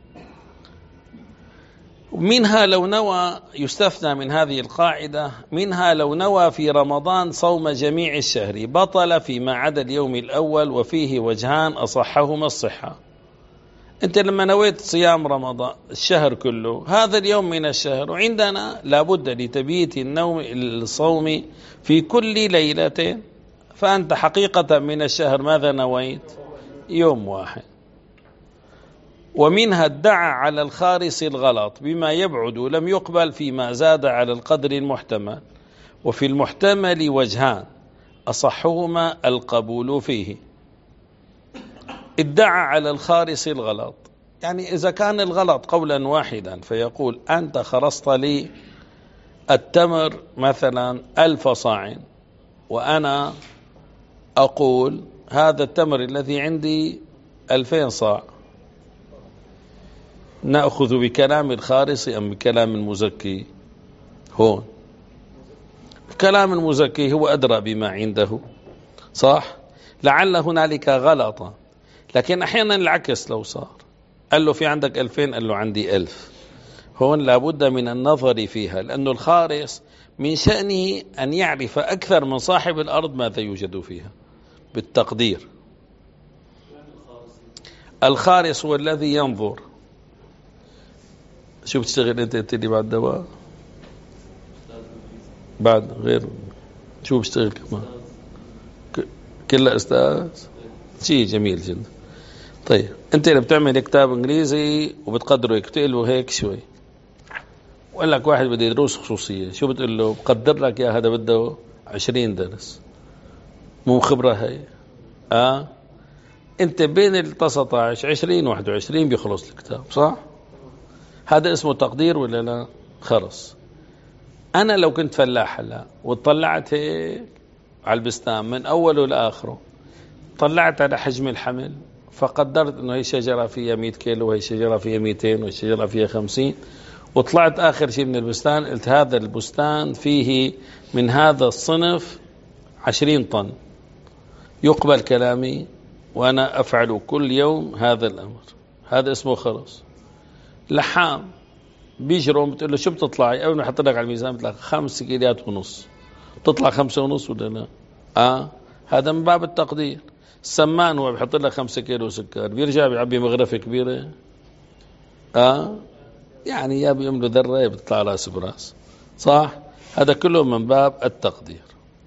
منها لو نوى، يستثنى من هذه القاعدة، منها لو نوى في رمضان صوم جميع الشهر بطل فيما عدا اليوم الأول، وفيه وجهان أصحهما الصحة. أنت لما نويت صيام رمضان الشهر كله، هذا اليوم من الشهر، وعندنا لابد لتبييت النوم الصوم في كل ليلة، فأنت حقيقة من الشهر ماذا نويت؟ يوم واحد. ومنها ادعى على الخارص الغلط بما يبعد لم يقبل فيما زاد على القدر المحتمل، وفي المحتمل وجهان أصحهما القبول فيه. ادعى على الخارص الغلط، يعني إذا كان الغلط قولا واحدا فيقول أنت خرصت لي التمر مثلا ألف صاع، وأنا أقول هذا التمر الذي عندي ألفين صاع، نأخذ بكلام الخارص أم بكلام المزكي؟ هون كلام المزكي هو أدرى بما عنده، صح؟ لعل هنالك غلطة، لكن أحيانا العكس لو صار، قال له في عندك ألفين، قال له عندي ألف، هون لابد من النظر فيها، لأن الخارص من شأنه أن يعرف أكثر من صاحب الأرض ماذا يوجد فيها بالتقدير. الخارص هو الذي ينظر. شو بتشتغل أنت؟ أنت اللي بعد دواء بعد غير شو بتشتغل كمان؟ كلها أستاذ، شيء جميل جدا. طيب أنت اللي بتعمل كتاب إنجليزي وبتقدره بتقول هيك شوي، وقال لك واحد بده يدرس خصوصية، شو بتقول له؟ بقدر لك يا هذا بده عشرين درس، مو خبرة هي. آه أنت بين ال تسعة عشر عشرين واحد وعشرين بيخلص الكتاب، صح؟ هذا اسمه تقدير ولا لا؟ خلص. أنا لو كنت فلاح هلا وطلعت هيك على البستان من أوله لآخره، طلعت على حجم الحمل، فقدرت إنه هي شجرة فيها مئة كيلو وهي شجرة فيها مئتين وهي شجرة فيها خمسين، وطلعت آخر شيء من البستان قلت هذا البستان فيه من هذا الصنف عشرين طن، يقبل كلامي وأنا أفعل كل يوم هذا الأمر؟ هذا اسمه خرص. لحام بيجرم بتقول له شو بتطلعي؟ أول ما حط لك على الميزان بتلاقي خمس كيلات ونص، تطلع خمسة ونص ولا لا؟ آه هذا من باب التقدير. السمان هو بيحط لك خمسة كيلو سكر، بيرجع بيعبي مغرفة كبيرة، آه يعني يا بيملوا ذرة يا بتطلع راس براس، صح؟ هذا كله من باب التقدير.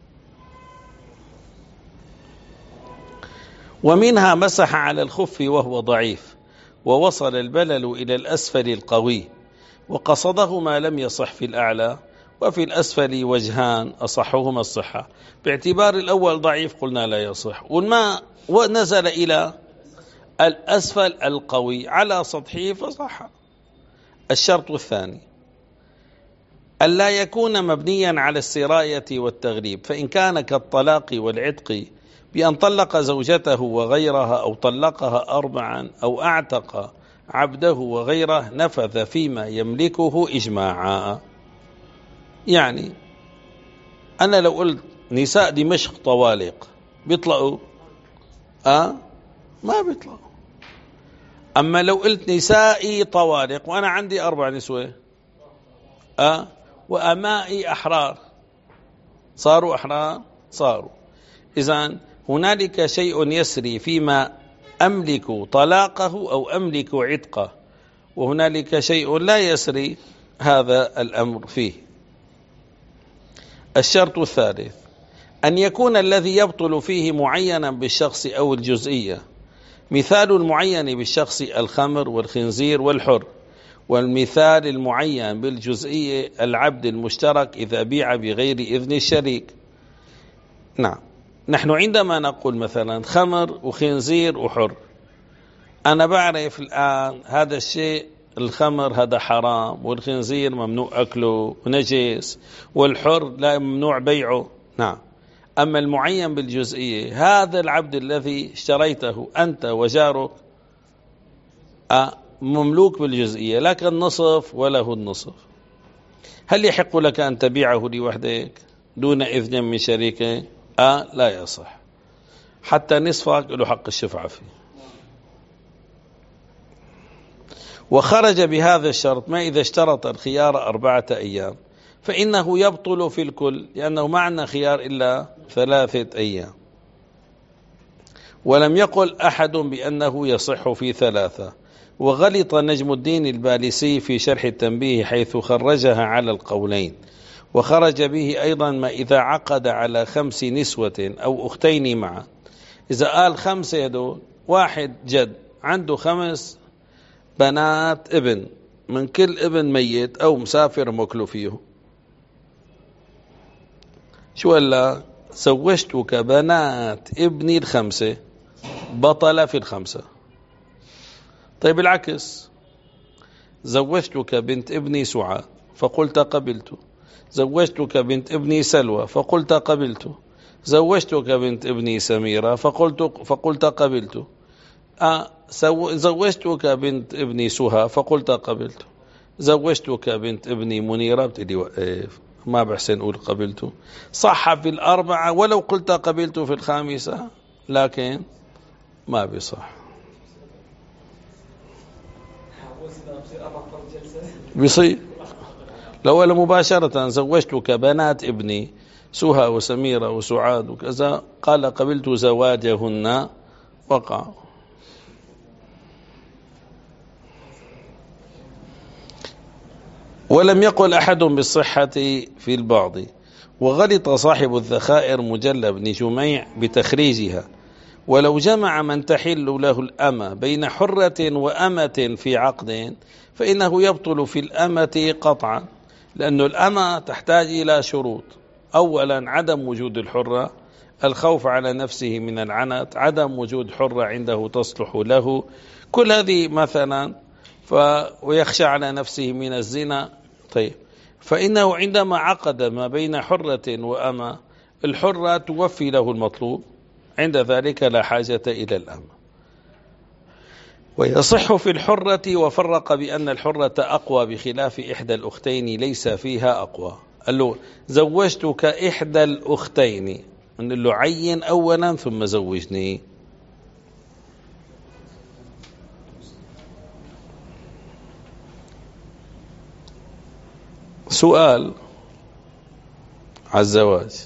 ومنها مسح على الخف وهو ضعيف ووصل البلل إلى الأسفل القوي، وقصده ما لم يصح في الأعلى، وفي الأسفل وجهان أصحهما الصحة. باعتبار الأول ضعيف قلنا لا يصح، والماء ونزل إلى الأسفل القوي على سطحه فصح. الشرط الثاني ألا يكون مبنيا على السراية والتغريب، فإن كان كالطلاق والعتق بأن طلق زوجته وغيرها أو طلقها أربعا أو أعتق عبده وغيره نفذ فيما يملكه إجماعا. يعني أنا لو قلت نساء دمشق طوالق بيطلقوا؟ أه؟ ما بيطلقوا. أما لو قلت نسائي طوالق وأنا عندي أربع نسوة أه؟ وأمائي أحرار صاروا أحرار؟ صاروا. إذن هنالك شيء يسري فيما أملك طلاقه أو أملك عتقه، وهنالك شيء لا يسري هذا الأمر فيه. الشرط الثالث أن يكون الذي يبطل فيه معينا بالشخص أو الجزئية. مثال المعين بالشخص الخمر والخنزير والحر، والمثال المعين بالجزئية العبد المشترك إذا بيع بغير إذن الشريك. نعم، نحن عندما نقول مثلا خمر وخنزير وحر، أنا بعرف الآن هذا الشيء، الخمر هذا حرام، والخنزير ممنوع أكله ونجس، والحر لا ممنوع بيعه. نعم. أما المعين بالجزئية، هذا العبد الذي اشتريته أنت وجارك مملوك بالجزئية، لك النصف وله النصف. هل يحق لك أن تبيعه لوحدك دون إذن من شريكه؟ آه لا يصح، حتى نصفك له حق الشفعة فيه. وخرج بهذا الشرط ما إذا اشترط الخيار أربعة أيام، فإنه يبطل في الكل، لأنه ما عندنا خيار إلا ثلاثة أيام. ولم يقل أحد بأنه يصح في ثلاثة. وغلط نجم الدين البالسي في شرح التنبيه حيث خرجها على القولين. وخرج به أيضا ما إذا عقد على خمس نسوة أو أختين معا. إذا قال خمسة يدول، واحد جد عنده خمس بنات ابن، من كل ابن ميت أو مسافر مكلو فيه، شو قال؟ زوجتك بنات ابني الخمسة، بطل في الخمسة. طيب العكس، زوجتك بنت ابني سعاد فقلت قبلت، زوجتك بنت ابني سلوى فقلت قبلت، زوجتك بنت ابني سميرة فقلت فقلت قبلت، أه زوجتك بنت ابني سهى فقلت قبلت، زوجتك بنت ابني منيرة. بتقولي وقف، ما بحسن أقول قبلت. صح في الأربعة ولو قلت قبلت في الخامسة، لكن ما بيصح. بيصير لو قال مباشرة زوجتك بنات ابني سهى وسميرة وسعاد وكذا، قال قبلت زواجهن، وقع. ولم يقل أحد بالصحة في البعض. وغلط صاحب الذخائر مجلى بن جميع بتخريجها. ولو جمع من تحل له الأمة بين حرة وأمة في عقد، فإنه يبطل في الأمة قطعا، لأن الأمة تحتاج إلى شروط. أولا عدم وجود الحرة، الخوف على نفسه من العنت، عدم وجود حرة عنده تصلح له، كل هذه مثلا، ف ويخشى على نفسه من الزنا. طيب، فإنه عندما عقد ما بين حرة وأمة، الحرة توفي له المطلوب، عند ذلك لا حاجة إلى الأمة. ويصح في الحرة، وفرق بأن الحرة أقوى بخلاف إحدى الأختين ليس فيها أقوى. قال له زوجتك إحدى الأختين، قال له عين أولا ثم زوجني. سؤال على الزواج،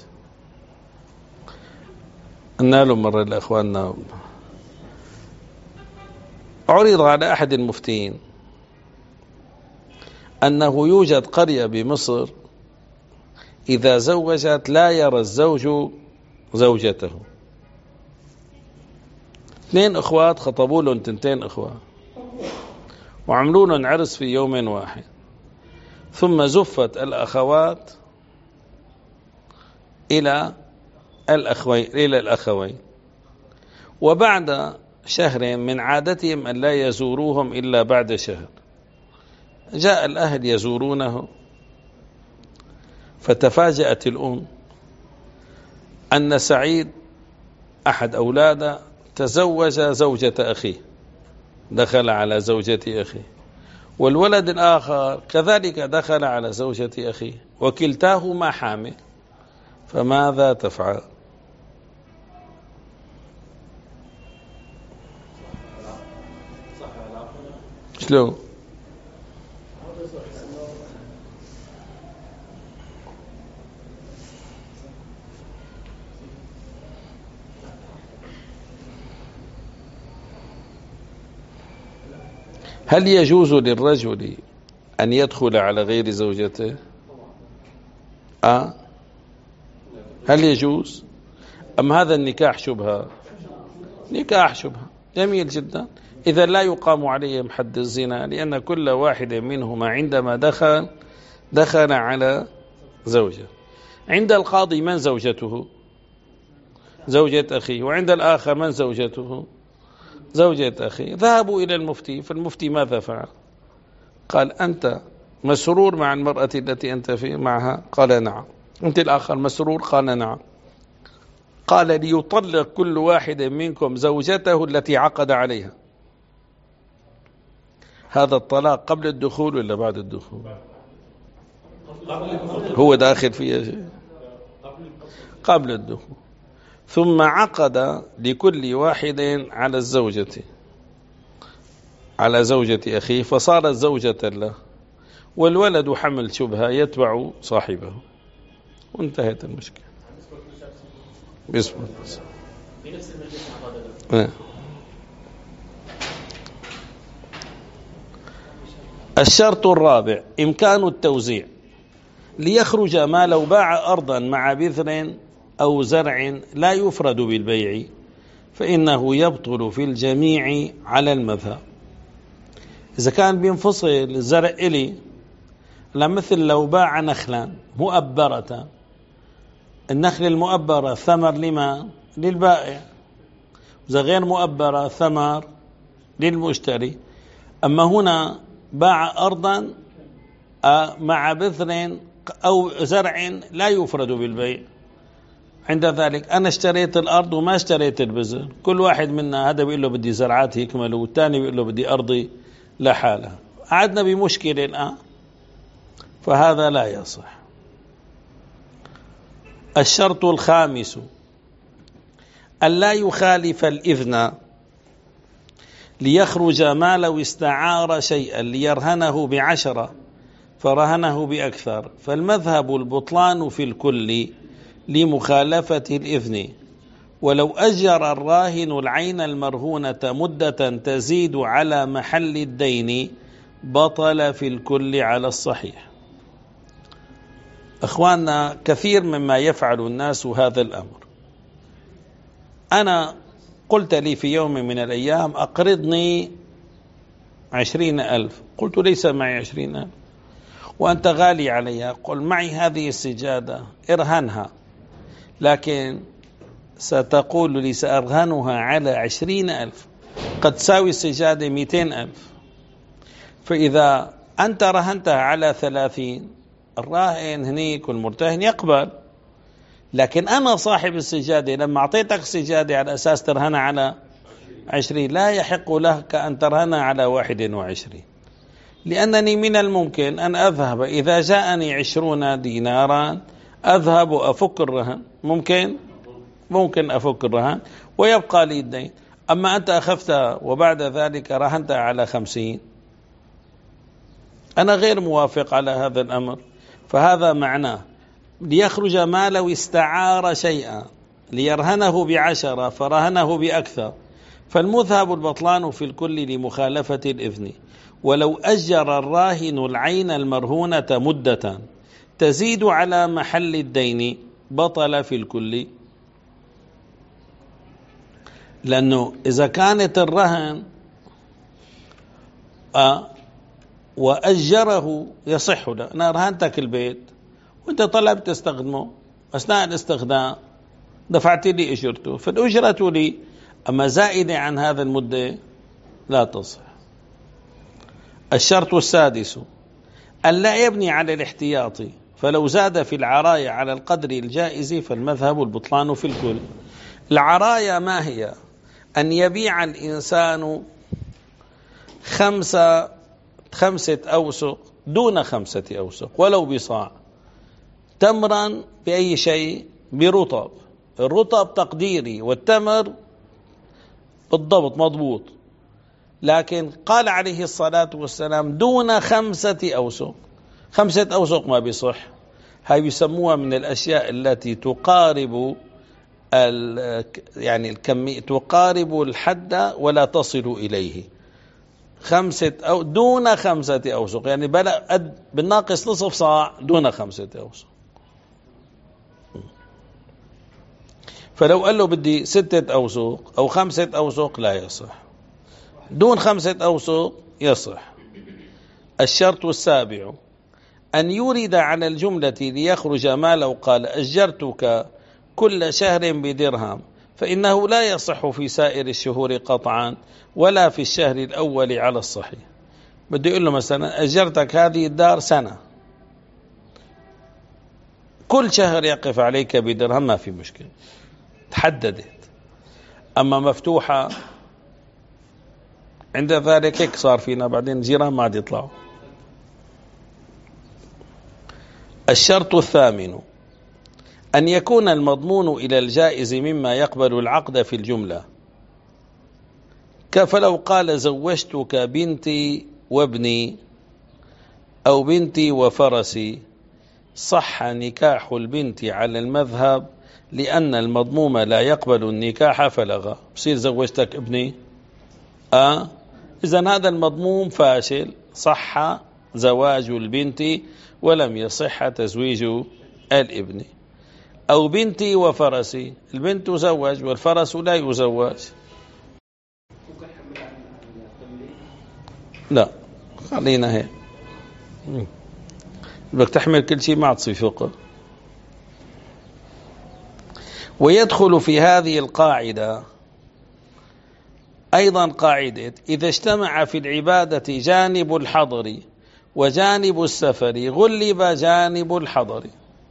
قلنا له مرة لأخواننا، عرض على أحد المفتين أنه يوجد قرية بمصر إذا زوجت لا يرى الزوج زوجته. اثنين أخوات خطبوا لهم تنتين أخوات وعملوا لهم عرس في يوم واحد، ثم زفت الأخوات إلى الأخوين إلى الأخوين وبعد شهر من عادتهم أن لا يزوروهم إلا بعد شهر، جاء الأهل يزورونه، فتفاجأت الأم أن سعيد أحد أولاده تزوج زوجة أخيه، دخل على زوجة أخيه، والولد الآخر كذلك دخل على زوجة أخيه، وكلتاهما حامل. فماذا تفعل؟ شلون؟ هل يجوز للرجل أن يدخل على غير زوجته؟ أه؟ هل يجوز؟ أم هذا النكاح شبهة؟ نكاح شبهة. جميل جدا. إذا لا يقام عليهم حد الزنا، لأن كل واحد منهما عندما دخل دخل على زوجة. عند القاضي من زوجته؟ زوجة أخيه. وعند الآخر من زوجته؟ زوجة أخيه. ذهبوا إلى المفتي، فالمفتي ماذا فعل؟ قال أنت مسرور مع المرأة التي أنت في معها؟ قال نعم. أنت الآخر مسرور؟ قال نعم. قال ليطلق كل واحد منكم زوجته التي عقد عليها. هذا الطلاق قبل الدخول ولا بعد الدخول؟ هو داخل فيها شيء قبل الدخول. ثم عقد لكل واحد على الزوجة على زوجة أخيه، فصارت زوجة له، والولد حمل شبهة يتبع صاحبه، وانتهت المشكلة. بسم الله. الشرط الرابع إمكان التوزيع، ليخرج ما لو باع أرضا مع بذر أو زرع لا يفرد بالبيع، فإنه يبطل في الجميع على المذهب. إذا كان بينفصل الزرع إلي، لمثل لو باع نخلا مؤبرة، النخل المؤبرة ثمر لما؟ للبائع. إذا غير مؤبرة ثمر للمشتري. أما هنا باع أرضا مع بذر أو زرع لا يفرد بالبيع، عند ذلك أنا اشتريت الأرض وما اشتريت البذر، كل واحد منا هذا بيقول له بدي زرعات يكمل، والثاني بيقول له بدي أرضي لحالها، قعدنا بمشكلة الآن، فهذا لا يصح. الشرط الخامس ألا يخالف الإذن، ليخرج ما لو استعار شيئا ليرهنه بعشرة فرهنه بأكثر، فالمذهب البطلان في الكل لمخالفة الإذن. ولو أجر الراهن العين المرهونة مدة تزيد على محل الدين بطل في الكل على الصحيح. أخواننا، كثير مما يفعل الناس هذا الأمر. أنا قلت لي في يوم من الأيام أقرضني عشرين ألف، قلت ليس معي عشرين ألف وأنت غالي عليها، قل معي هذه السجادة ارهنها، لكن ستقول لي سأرهنها على عشرين ألف، قد تساوي السجادة مئتين ألف. فإذا أنت رهنتها على ثلاثين، الراهن هنيك والمرتهن يقبل، لكن أنا صاحب السجادة لما أعطيتك السجادة على أساس ترهنها على عشرين، لا يحق لك أن ترهنها على واحد وعشرين، لأنني من الممكن أن أذهب إذا جاءني عشرون دينارا أذهب وأفك الرهن، ممكن ممكن أفك الرهن ويبقى لي الدين. أما أنت أخذتها وبعد ذلك رهنتها على خمسين، أنا غير موافق على هذا الأمر. فهذا معناه ليخرج ما لو استعار شيئا ليرهنه بعشرة فرهنه بأكثر، فالمذهب البطلان في الكل لمخالفة الإذن. ولو أجر الراهن العين المرهونة مدة تزيد على محل الدين بطل في الكل، لأنه إذا كانت الرهن آه وأجره يصح له. أنا رهنتك البيت وأنت طلبت تستخدمه، أثناء الاستخدام دفعت لي أجرته، فالأجرة لي، أما زائدة عن هذا المدة لا تصح. الشرط السادس ألا يبني على الاحتياط، فلو زاد في العرايا على القدر الجائز فالمذهب البطلان في الكل. العرايا ما هي؟ أن يبيع الإنسان خمسة خمسة أوسق دون خمسة أوسق ولو بصاع، تمرا بأي شيء برطب، الرطب تقديري والتمر بالضبط مضبوط، لكن قال عليه الصلاة والسلام دون خمسة أوسق. خمسة أوسق ما بيصح، هاي بيسموها من الأشياء التي تقارب يعني الكمية، تقارب الحد ولا تصل إليه. خمسة أو دون خمسة أوسق، يعني بلا بالناقص نصف صاع دون خمسة أوسق. فلو قال له بدي ستة أوسق أو خمسة أوسق لا يصح، دون خمسة أوسق يصح. الشرط السابع أن يورد على الجملة ليخرج ما لو قال أجرتك كل شهر بدرهم، فإنه لا يصح في سائر الشهور قطعا ولا في الشهر الأول على الصحيح. بدي يقول له مثلا أجرتك هذه الدار سنة، كل شهر يقف عليك بدرهم ما في مشكلة، تحددت. أما مفتوحة عند ذلك هيك صار فينا بعدين جيران ما عاد يطلعوا. الشرط الثامن أن يكون المضمون إلى الجائز مما يقبل العقد في الجملة، فلو قال زوجتك بنتي وابني أو بنتي وفرسي صح نكاح البنت على المذهب لأن المضموم لا يقبل النكاح فلغى. بصير زوجتك ابني آه إذن هذا المضموم فاشل، صح زواج البنت ولم يصح تزويج الابن. أو بنتي وفرسي، البنت تزوج والفرس لا يزوج. لا خلينا هيك، بدك تحمل كل شيء ما تصير فقه. ويدخل في هذه القاعدة أيضا قاعدة إذا اجتمع في العبادة جانب الحضر وجانب السفر غلب جانب الحضر.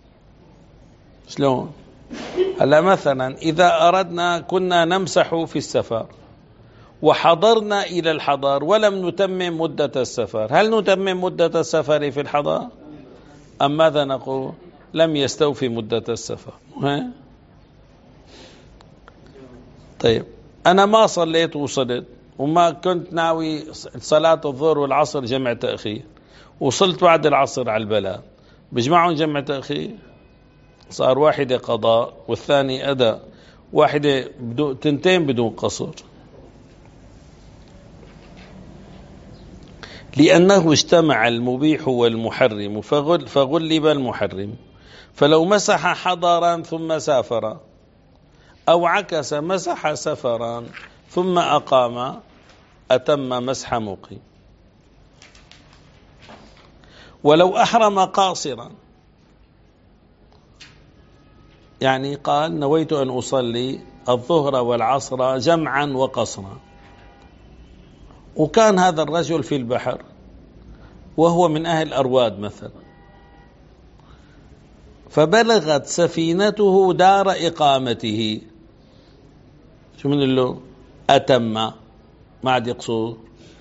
شلون؟ هلا مثلا إذا أردنا كنا نمسح في السفر وحضرنا إلى الحضر ولم نتمم مدة السفر، هل نتمم مدة السفر في الحضر أم ماذا نقول؟ لم يستوفي مدة السفر. ها؟ طيب أنا ما صليت وصلت وما كنت ناوي صلاة الظهر والعصر جمع تأخير، وصلت بعد العصر على البلد، بجمعهم جمع تأخير؟ صار واحدة قضاء والثاني أداء، واحدة بدون تنتين بدون قصر، لأنه اجتمع المبيح والمحرم فغل فغلب المحرم. فلو مسح حضرا ثم سافر أو عكس مسح سفرا ثم أقام أتم مسح مقيم. ولو أحرم قاصرا، يعني قال نويت أن أصلي الظهر والعصر جمعا وقصرا، وكان هذا الرجل في البحر وهو من أهل أرواد مثلا، فبلغت سفينته دار إقامته، شو من له؟ أتم، ما عاد يقصر.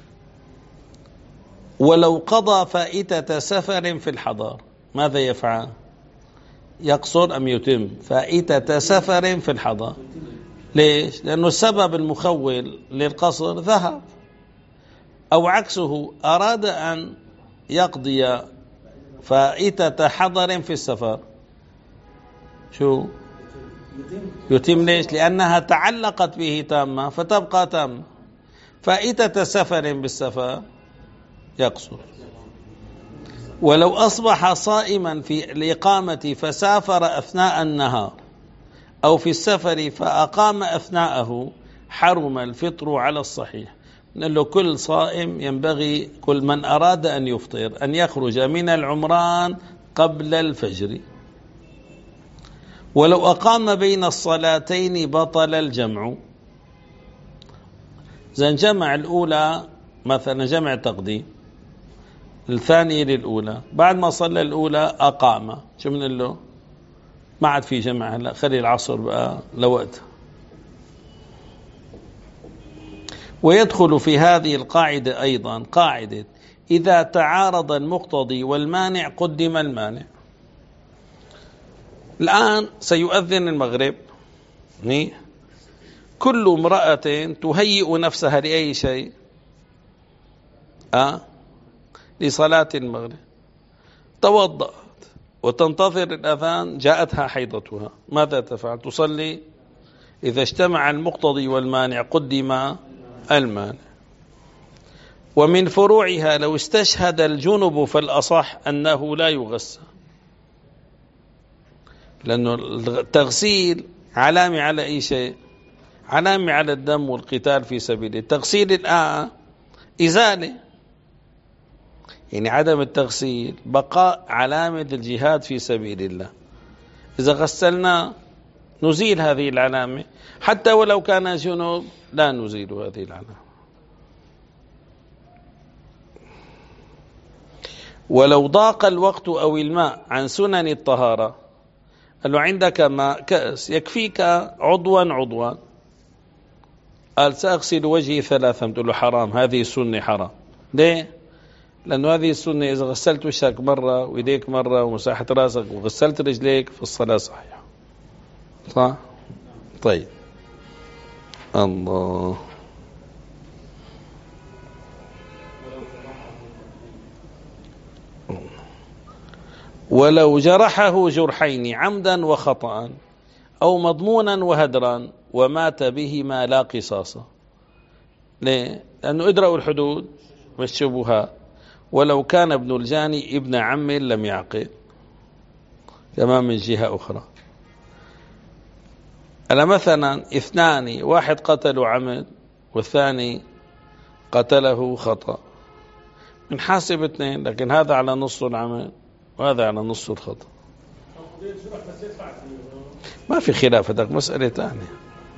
ولو قضى فائتة سفر في الحضر ماذا يفعل؟ يقصر أم يتم؟ فائتة سفر في الحضر. ليش؟ لأنه السبب المخول للقصر ذهب. أو عكسه أراد أن يقضي فائتة حضر في السفر، شو؟ يتم. ليش؟ لأنها تعلقت به تامة فتبقى تامة. فائتة سفر بالسفر يقصر. ولو أصبح صائما في الإقامة فسافر أثناء النهار أو في السفر فأقام أثناءه حرم الفطر على الصحيح. نقول له كل صائم ينبغي، كل من أراد أن يفطر أن يخرج من العمران قبل الفجر. ولو أقام بين الصلاتين بطل الجمع. إذا جمع الأولى مثلا جمع تقديم، الثانية للأولى، بعد ما صلى الأولى أقام، شو من له؟ ما عاد في جمع، هلا خلي العصر بقى لوقت. ويدخل في هذه القاعدة أيضا قاعدة إذا تعارض المقتضي والمانع قدم المانع. الآن سيؤذن المغرب، كل امرأة تهيئ نفسها لأي شيء؟ أه؟ لصلاة المغرب، توضأت وتنتظر الأذان، جاءتها حيضتها، ماذا تفعل؟ تصلي. إذا اجتمع المقتضي والمانع قدم المانع. ومن فروعها لو استشهد الجنب فالأصح أنه لا يغسل، لأنه التغسيل علامة على أي شيء؟ علامة على الدم والقتال في سبيله. التغسيل الآن إزالة، يعني عدم التغسيل بقاء علامة الجهاد في سبيل الله. إذا غسلنا نزيل هذه العلامة، حتى ولو كان جنوب لا نزيل هذه العلامة. ولو ضاق الوقت أو الماء عن سنن الطهارة، قال له عندك ماء كأس يكفيك عضوا عضوا، قال سأغسل وجهي ثلاثة، تقول له حرام، هذه السنة حرام. ليه؟ لأنه هذه السنة إذا غسلت وشك مرة ويديك مرة ومساحة راسك وغسلت رجليك فالصلاة صحيحة، صح؟ طيب. الله. ولو جرحه جرحين عمدا وخطأ أو مضمونا وهدرا ومات بهما لا قصاص. ليه؟ لأنه ادرأوا الحدود والشبهات. ولو كان ابن الجاني ابن عم لم يعقل، كما من جهة أخرى. ألا مثلا اثنان، واحد قتلوا عمد والثاني قتله خطأ، بنحاسب اثنين، لكن هذا على نص العمد وهذا على نص الخطأ، ما في خلاف، هذا مسألة ثانية.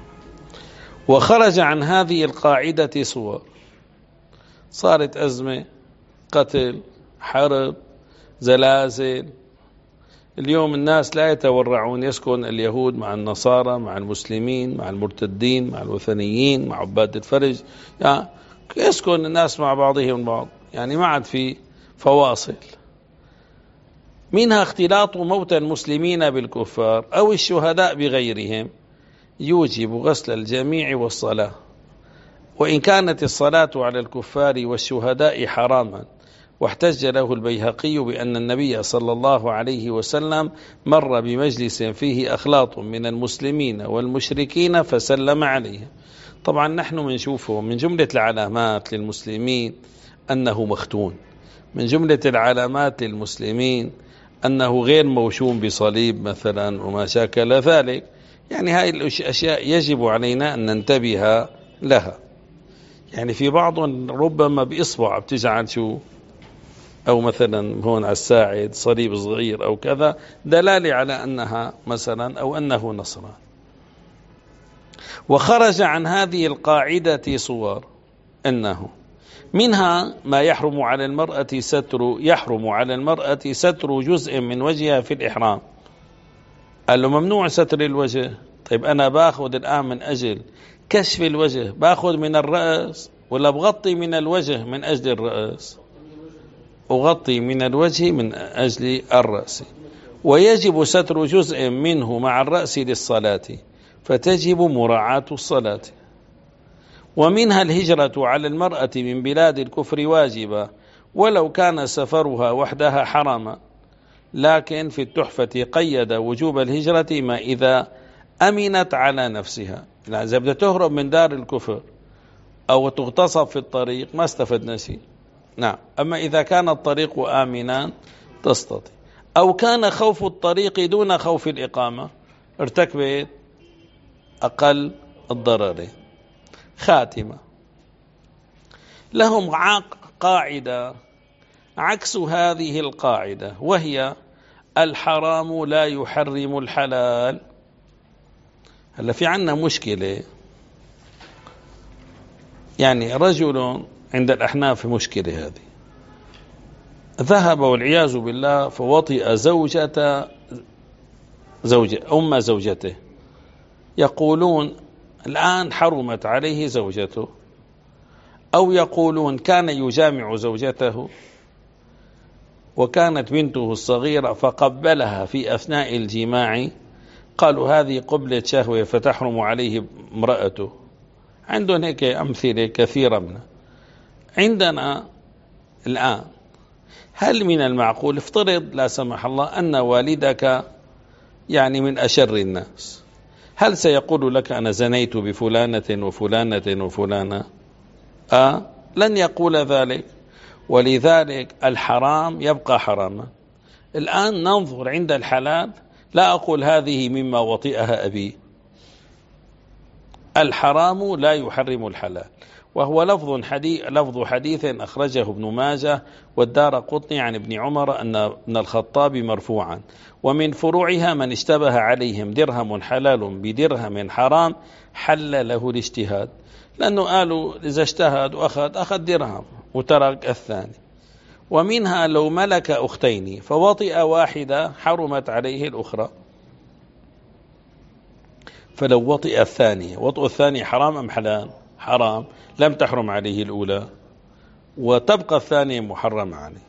وخرج عن هذه القاعدة صور، صارت أزمة، قتل، حرب، زلازل. اليوم الناس لا يتورعون، يسكن اليهود مع النصارى مع المسلمين مع المرتدين مع الوثنيين مع عباد الفرج، يعني يسكن الناس مع بعضهم بعض، يعني ما عاد في فواصل. منها اختلاط موتى المسلمين بالكفار أو الشهداء بغيرهم، يوجب غسل الجميع والصلاة، وإن كانت الصلاة على الكفار والشهداء حراما. واحتج له البيهقي بأن النبي صلى الله عليه وسلم مر بمجلس فيه أخلاط من المسلمين والمشركين فسلم عليهم. طبعا نحن منشوفه من جملة العلامات للمسلمين أنه مختون، من جملة العلامات للمسلمين أنه غير موشوم بصليب مثلا وما شاكل ذلك. يعني هاي الأشياء يجب علينا أن ننتبه لها. يعني في بعض ربما بإصبع بتجعل شو، أو مثلا هون على الساعد صليب صغير أو كذا، دلالة على أنها مثلا أو أنه نصران. وخرج عن هذه القاعدة صور، أنه منها ما يحرم على المرأة ستر يحرم على المرأة ستر جزء من وجهها في الإحرام. قال له ممنوع ستر الوجه. طيب أنا باخذ الآن من أجل كشف الوجه، باخذ من الرأس ولا بغطي من الوجه من أجل الرأس؟ أغطي من الوجه من أجل الرأس. ويجب ستر جزء منه مع الرأس للصلاة، فتجب مراعاة الصلاة. ومنها الهجرة على المرأة من بلاد الكفر واجبة، ولو كان سفرها وحدها حراما، لكن في التحفة قيد وجوب الهجرة ما إذا أمنت على نفسها. يعني إذا بدها تهرب من دار الكفر أو تغتصب في الطريق ما استفدنا شيء. نعم. أما إذا كان الطريق آمنا تستطيع، أو كان خوف الطريق دون خوف الإقامة، ارتكبت أقل الضررين. خاتمة. لهم قاعدة عكس هذه القاعدة، وهي الحرام لا يحرم الحلال. هلا في عنا مشكلة، يعني رجل عند الأحناف مشكلة هذه، ذهب والعياذ بالله فوطئ زوجة زوجة أم زوجته، يقولون الآن حرمت عليه زوجته، أو يقولون كان يجامع زوجته وكانت بنته الصغيرة فقبلها في أثناء الجماع، قالوا هذه قبلة شهوة فتحرم عليه امرأته. عندهم هيك أمثلة كثيرة منها. عندنا الآن هل من المعقول افترض لا سمح الله أن والدك يعني من أشر الناس، هل سيقول لك أنا زنيت بفلانة وفلانة وفلانة؟ آه لن يقول ذلك. ولذلك الحرام يبقى حراما. الآن ننظر عند الحلال، لا أقول هذه مما وطئها أبي، الحرام لا يحرم الحلال، وهو لفظ حديث, لفظ حديث أخرجه ابن ماجه والدارقطني عن ابن عمر أن ابن الخطاب مرفوعا: ومن فروعها من اشتبه عليهم درهم حلال بدرهم حرام حل له الاجتهاد، لأنه قالوا إذا اجتهد وأخذ أخذ درهم وترك الثاني. ومنها لو ملك أختين فوطئ واحدة حرمت عليه الأخرى، فلو وطئ الثانية وطئ الثاني حرام أم حلال؟ حرام، لم تحرم عليه الأولى وتبقى الثانية محرمة عليه.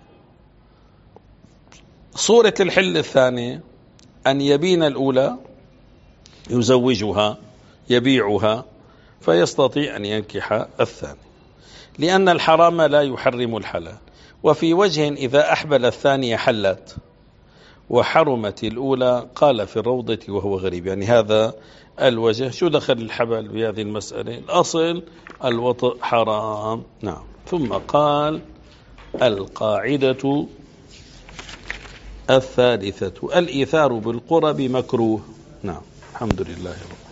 صورة الحل الثانية أن يبين الأولى يزوجها يبيعها فيستطيع أن ينكح الثاني، لأن الحرام لا يحرم الحلال. وفي وجه إذا أحبل الثانية حلت وحرمت الأولى، قال في الروضة وهو غريب. يعني هذا الوجه. شو دخل الحبل بهذه المسألة؟ الأصل الوطء حرام. نعم. ثم قال القاعدة الثالثة الإيثار بالقرب مكروه. نعم. الحمد لله رب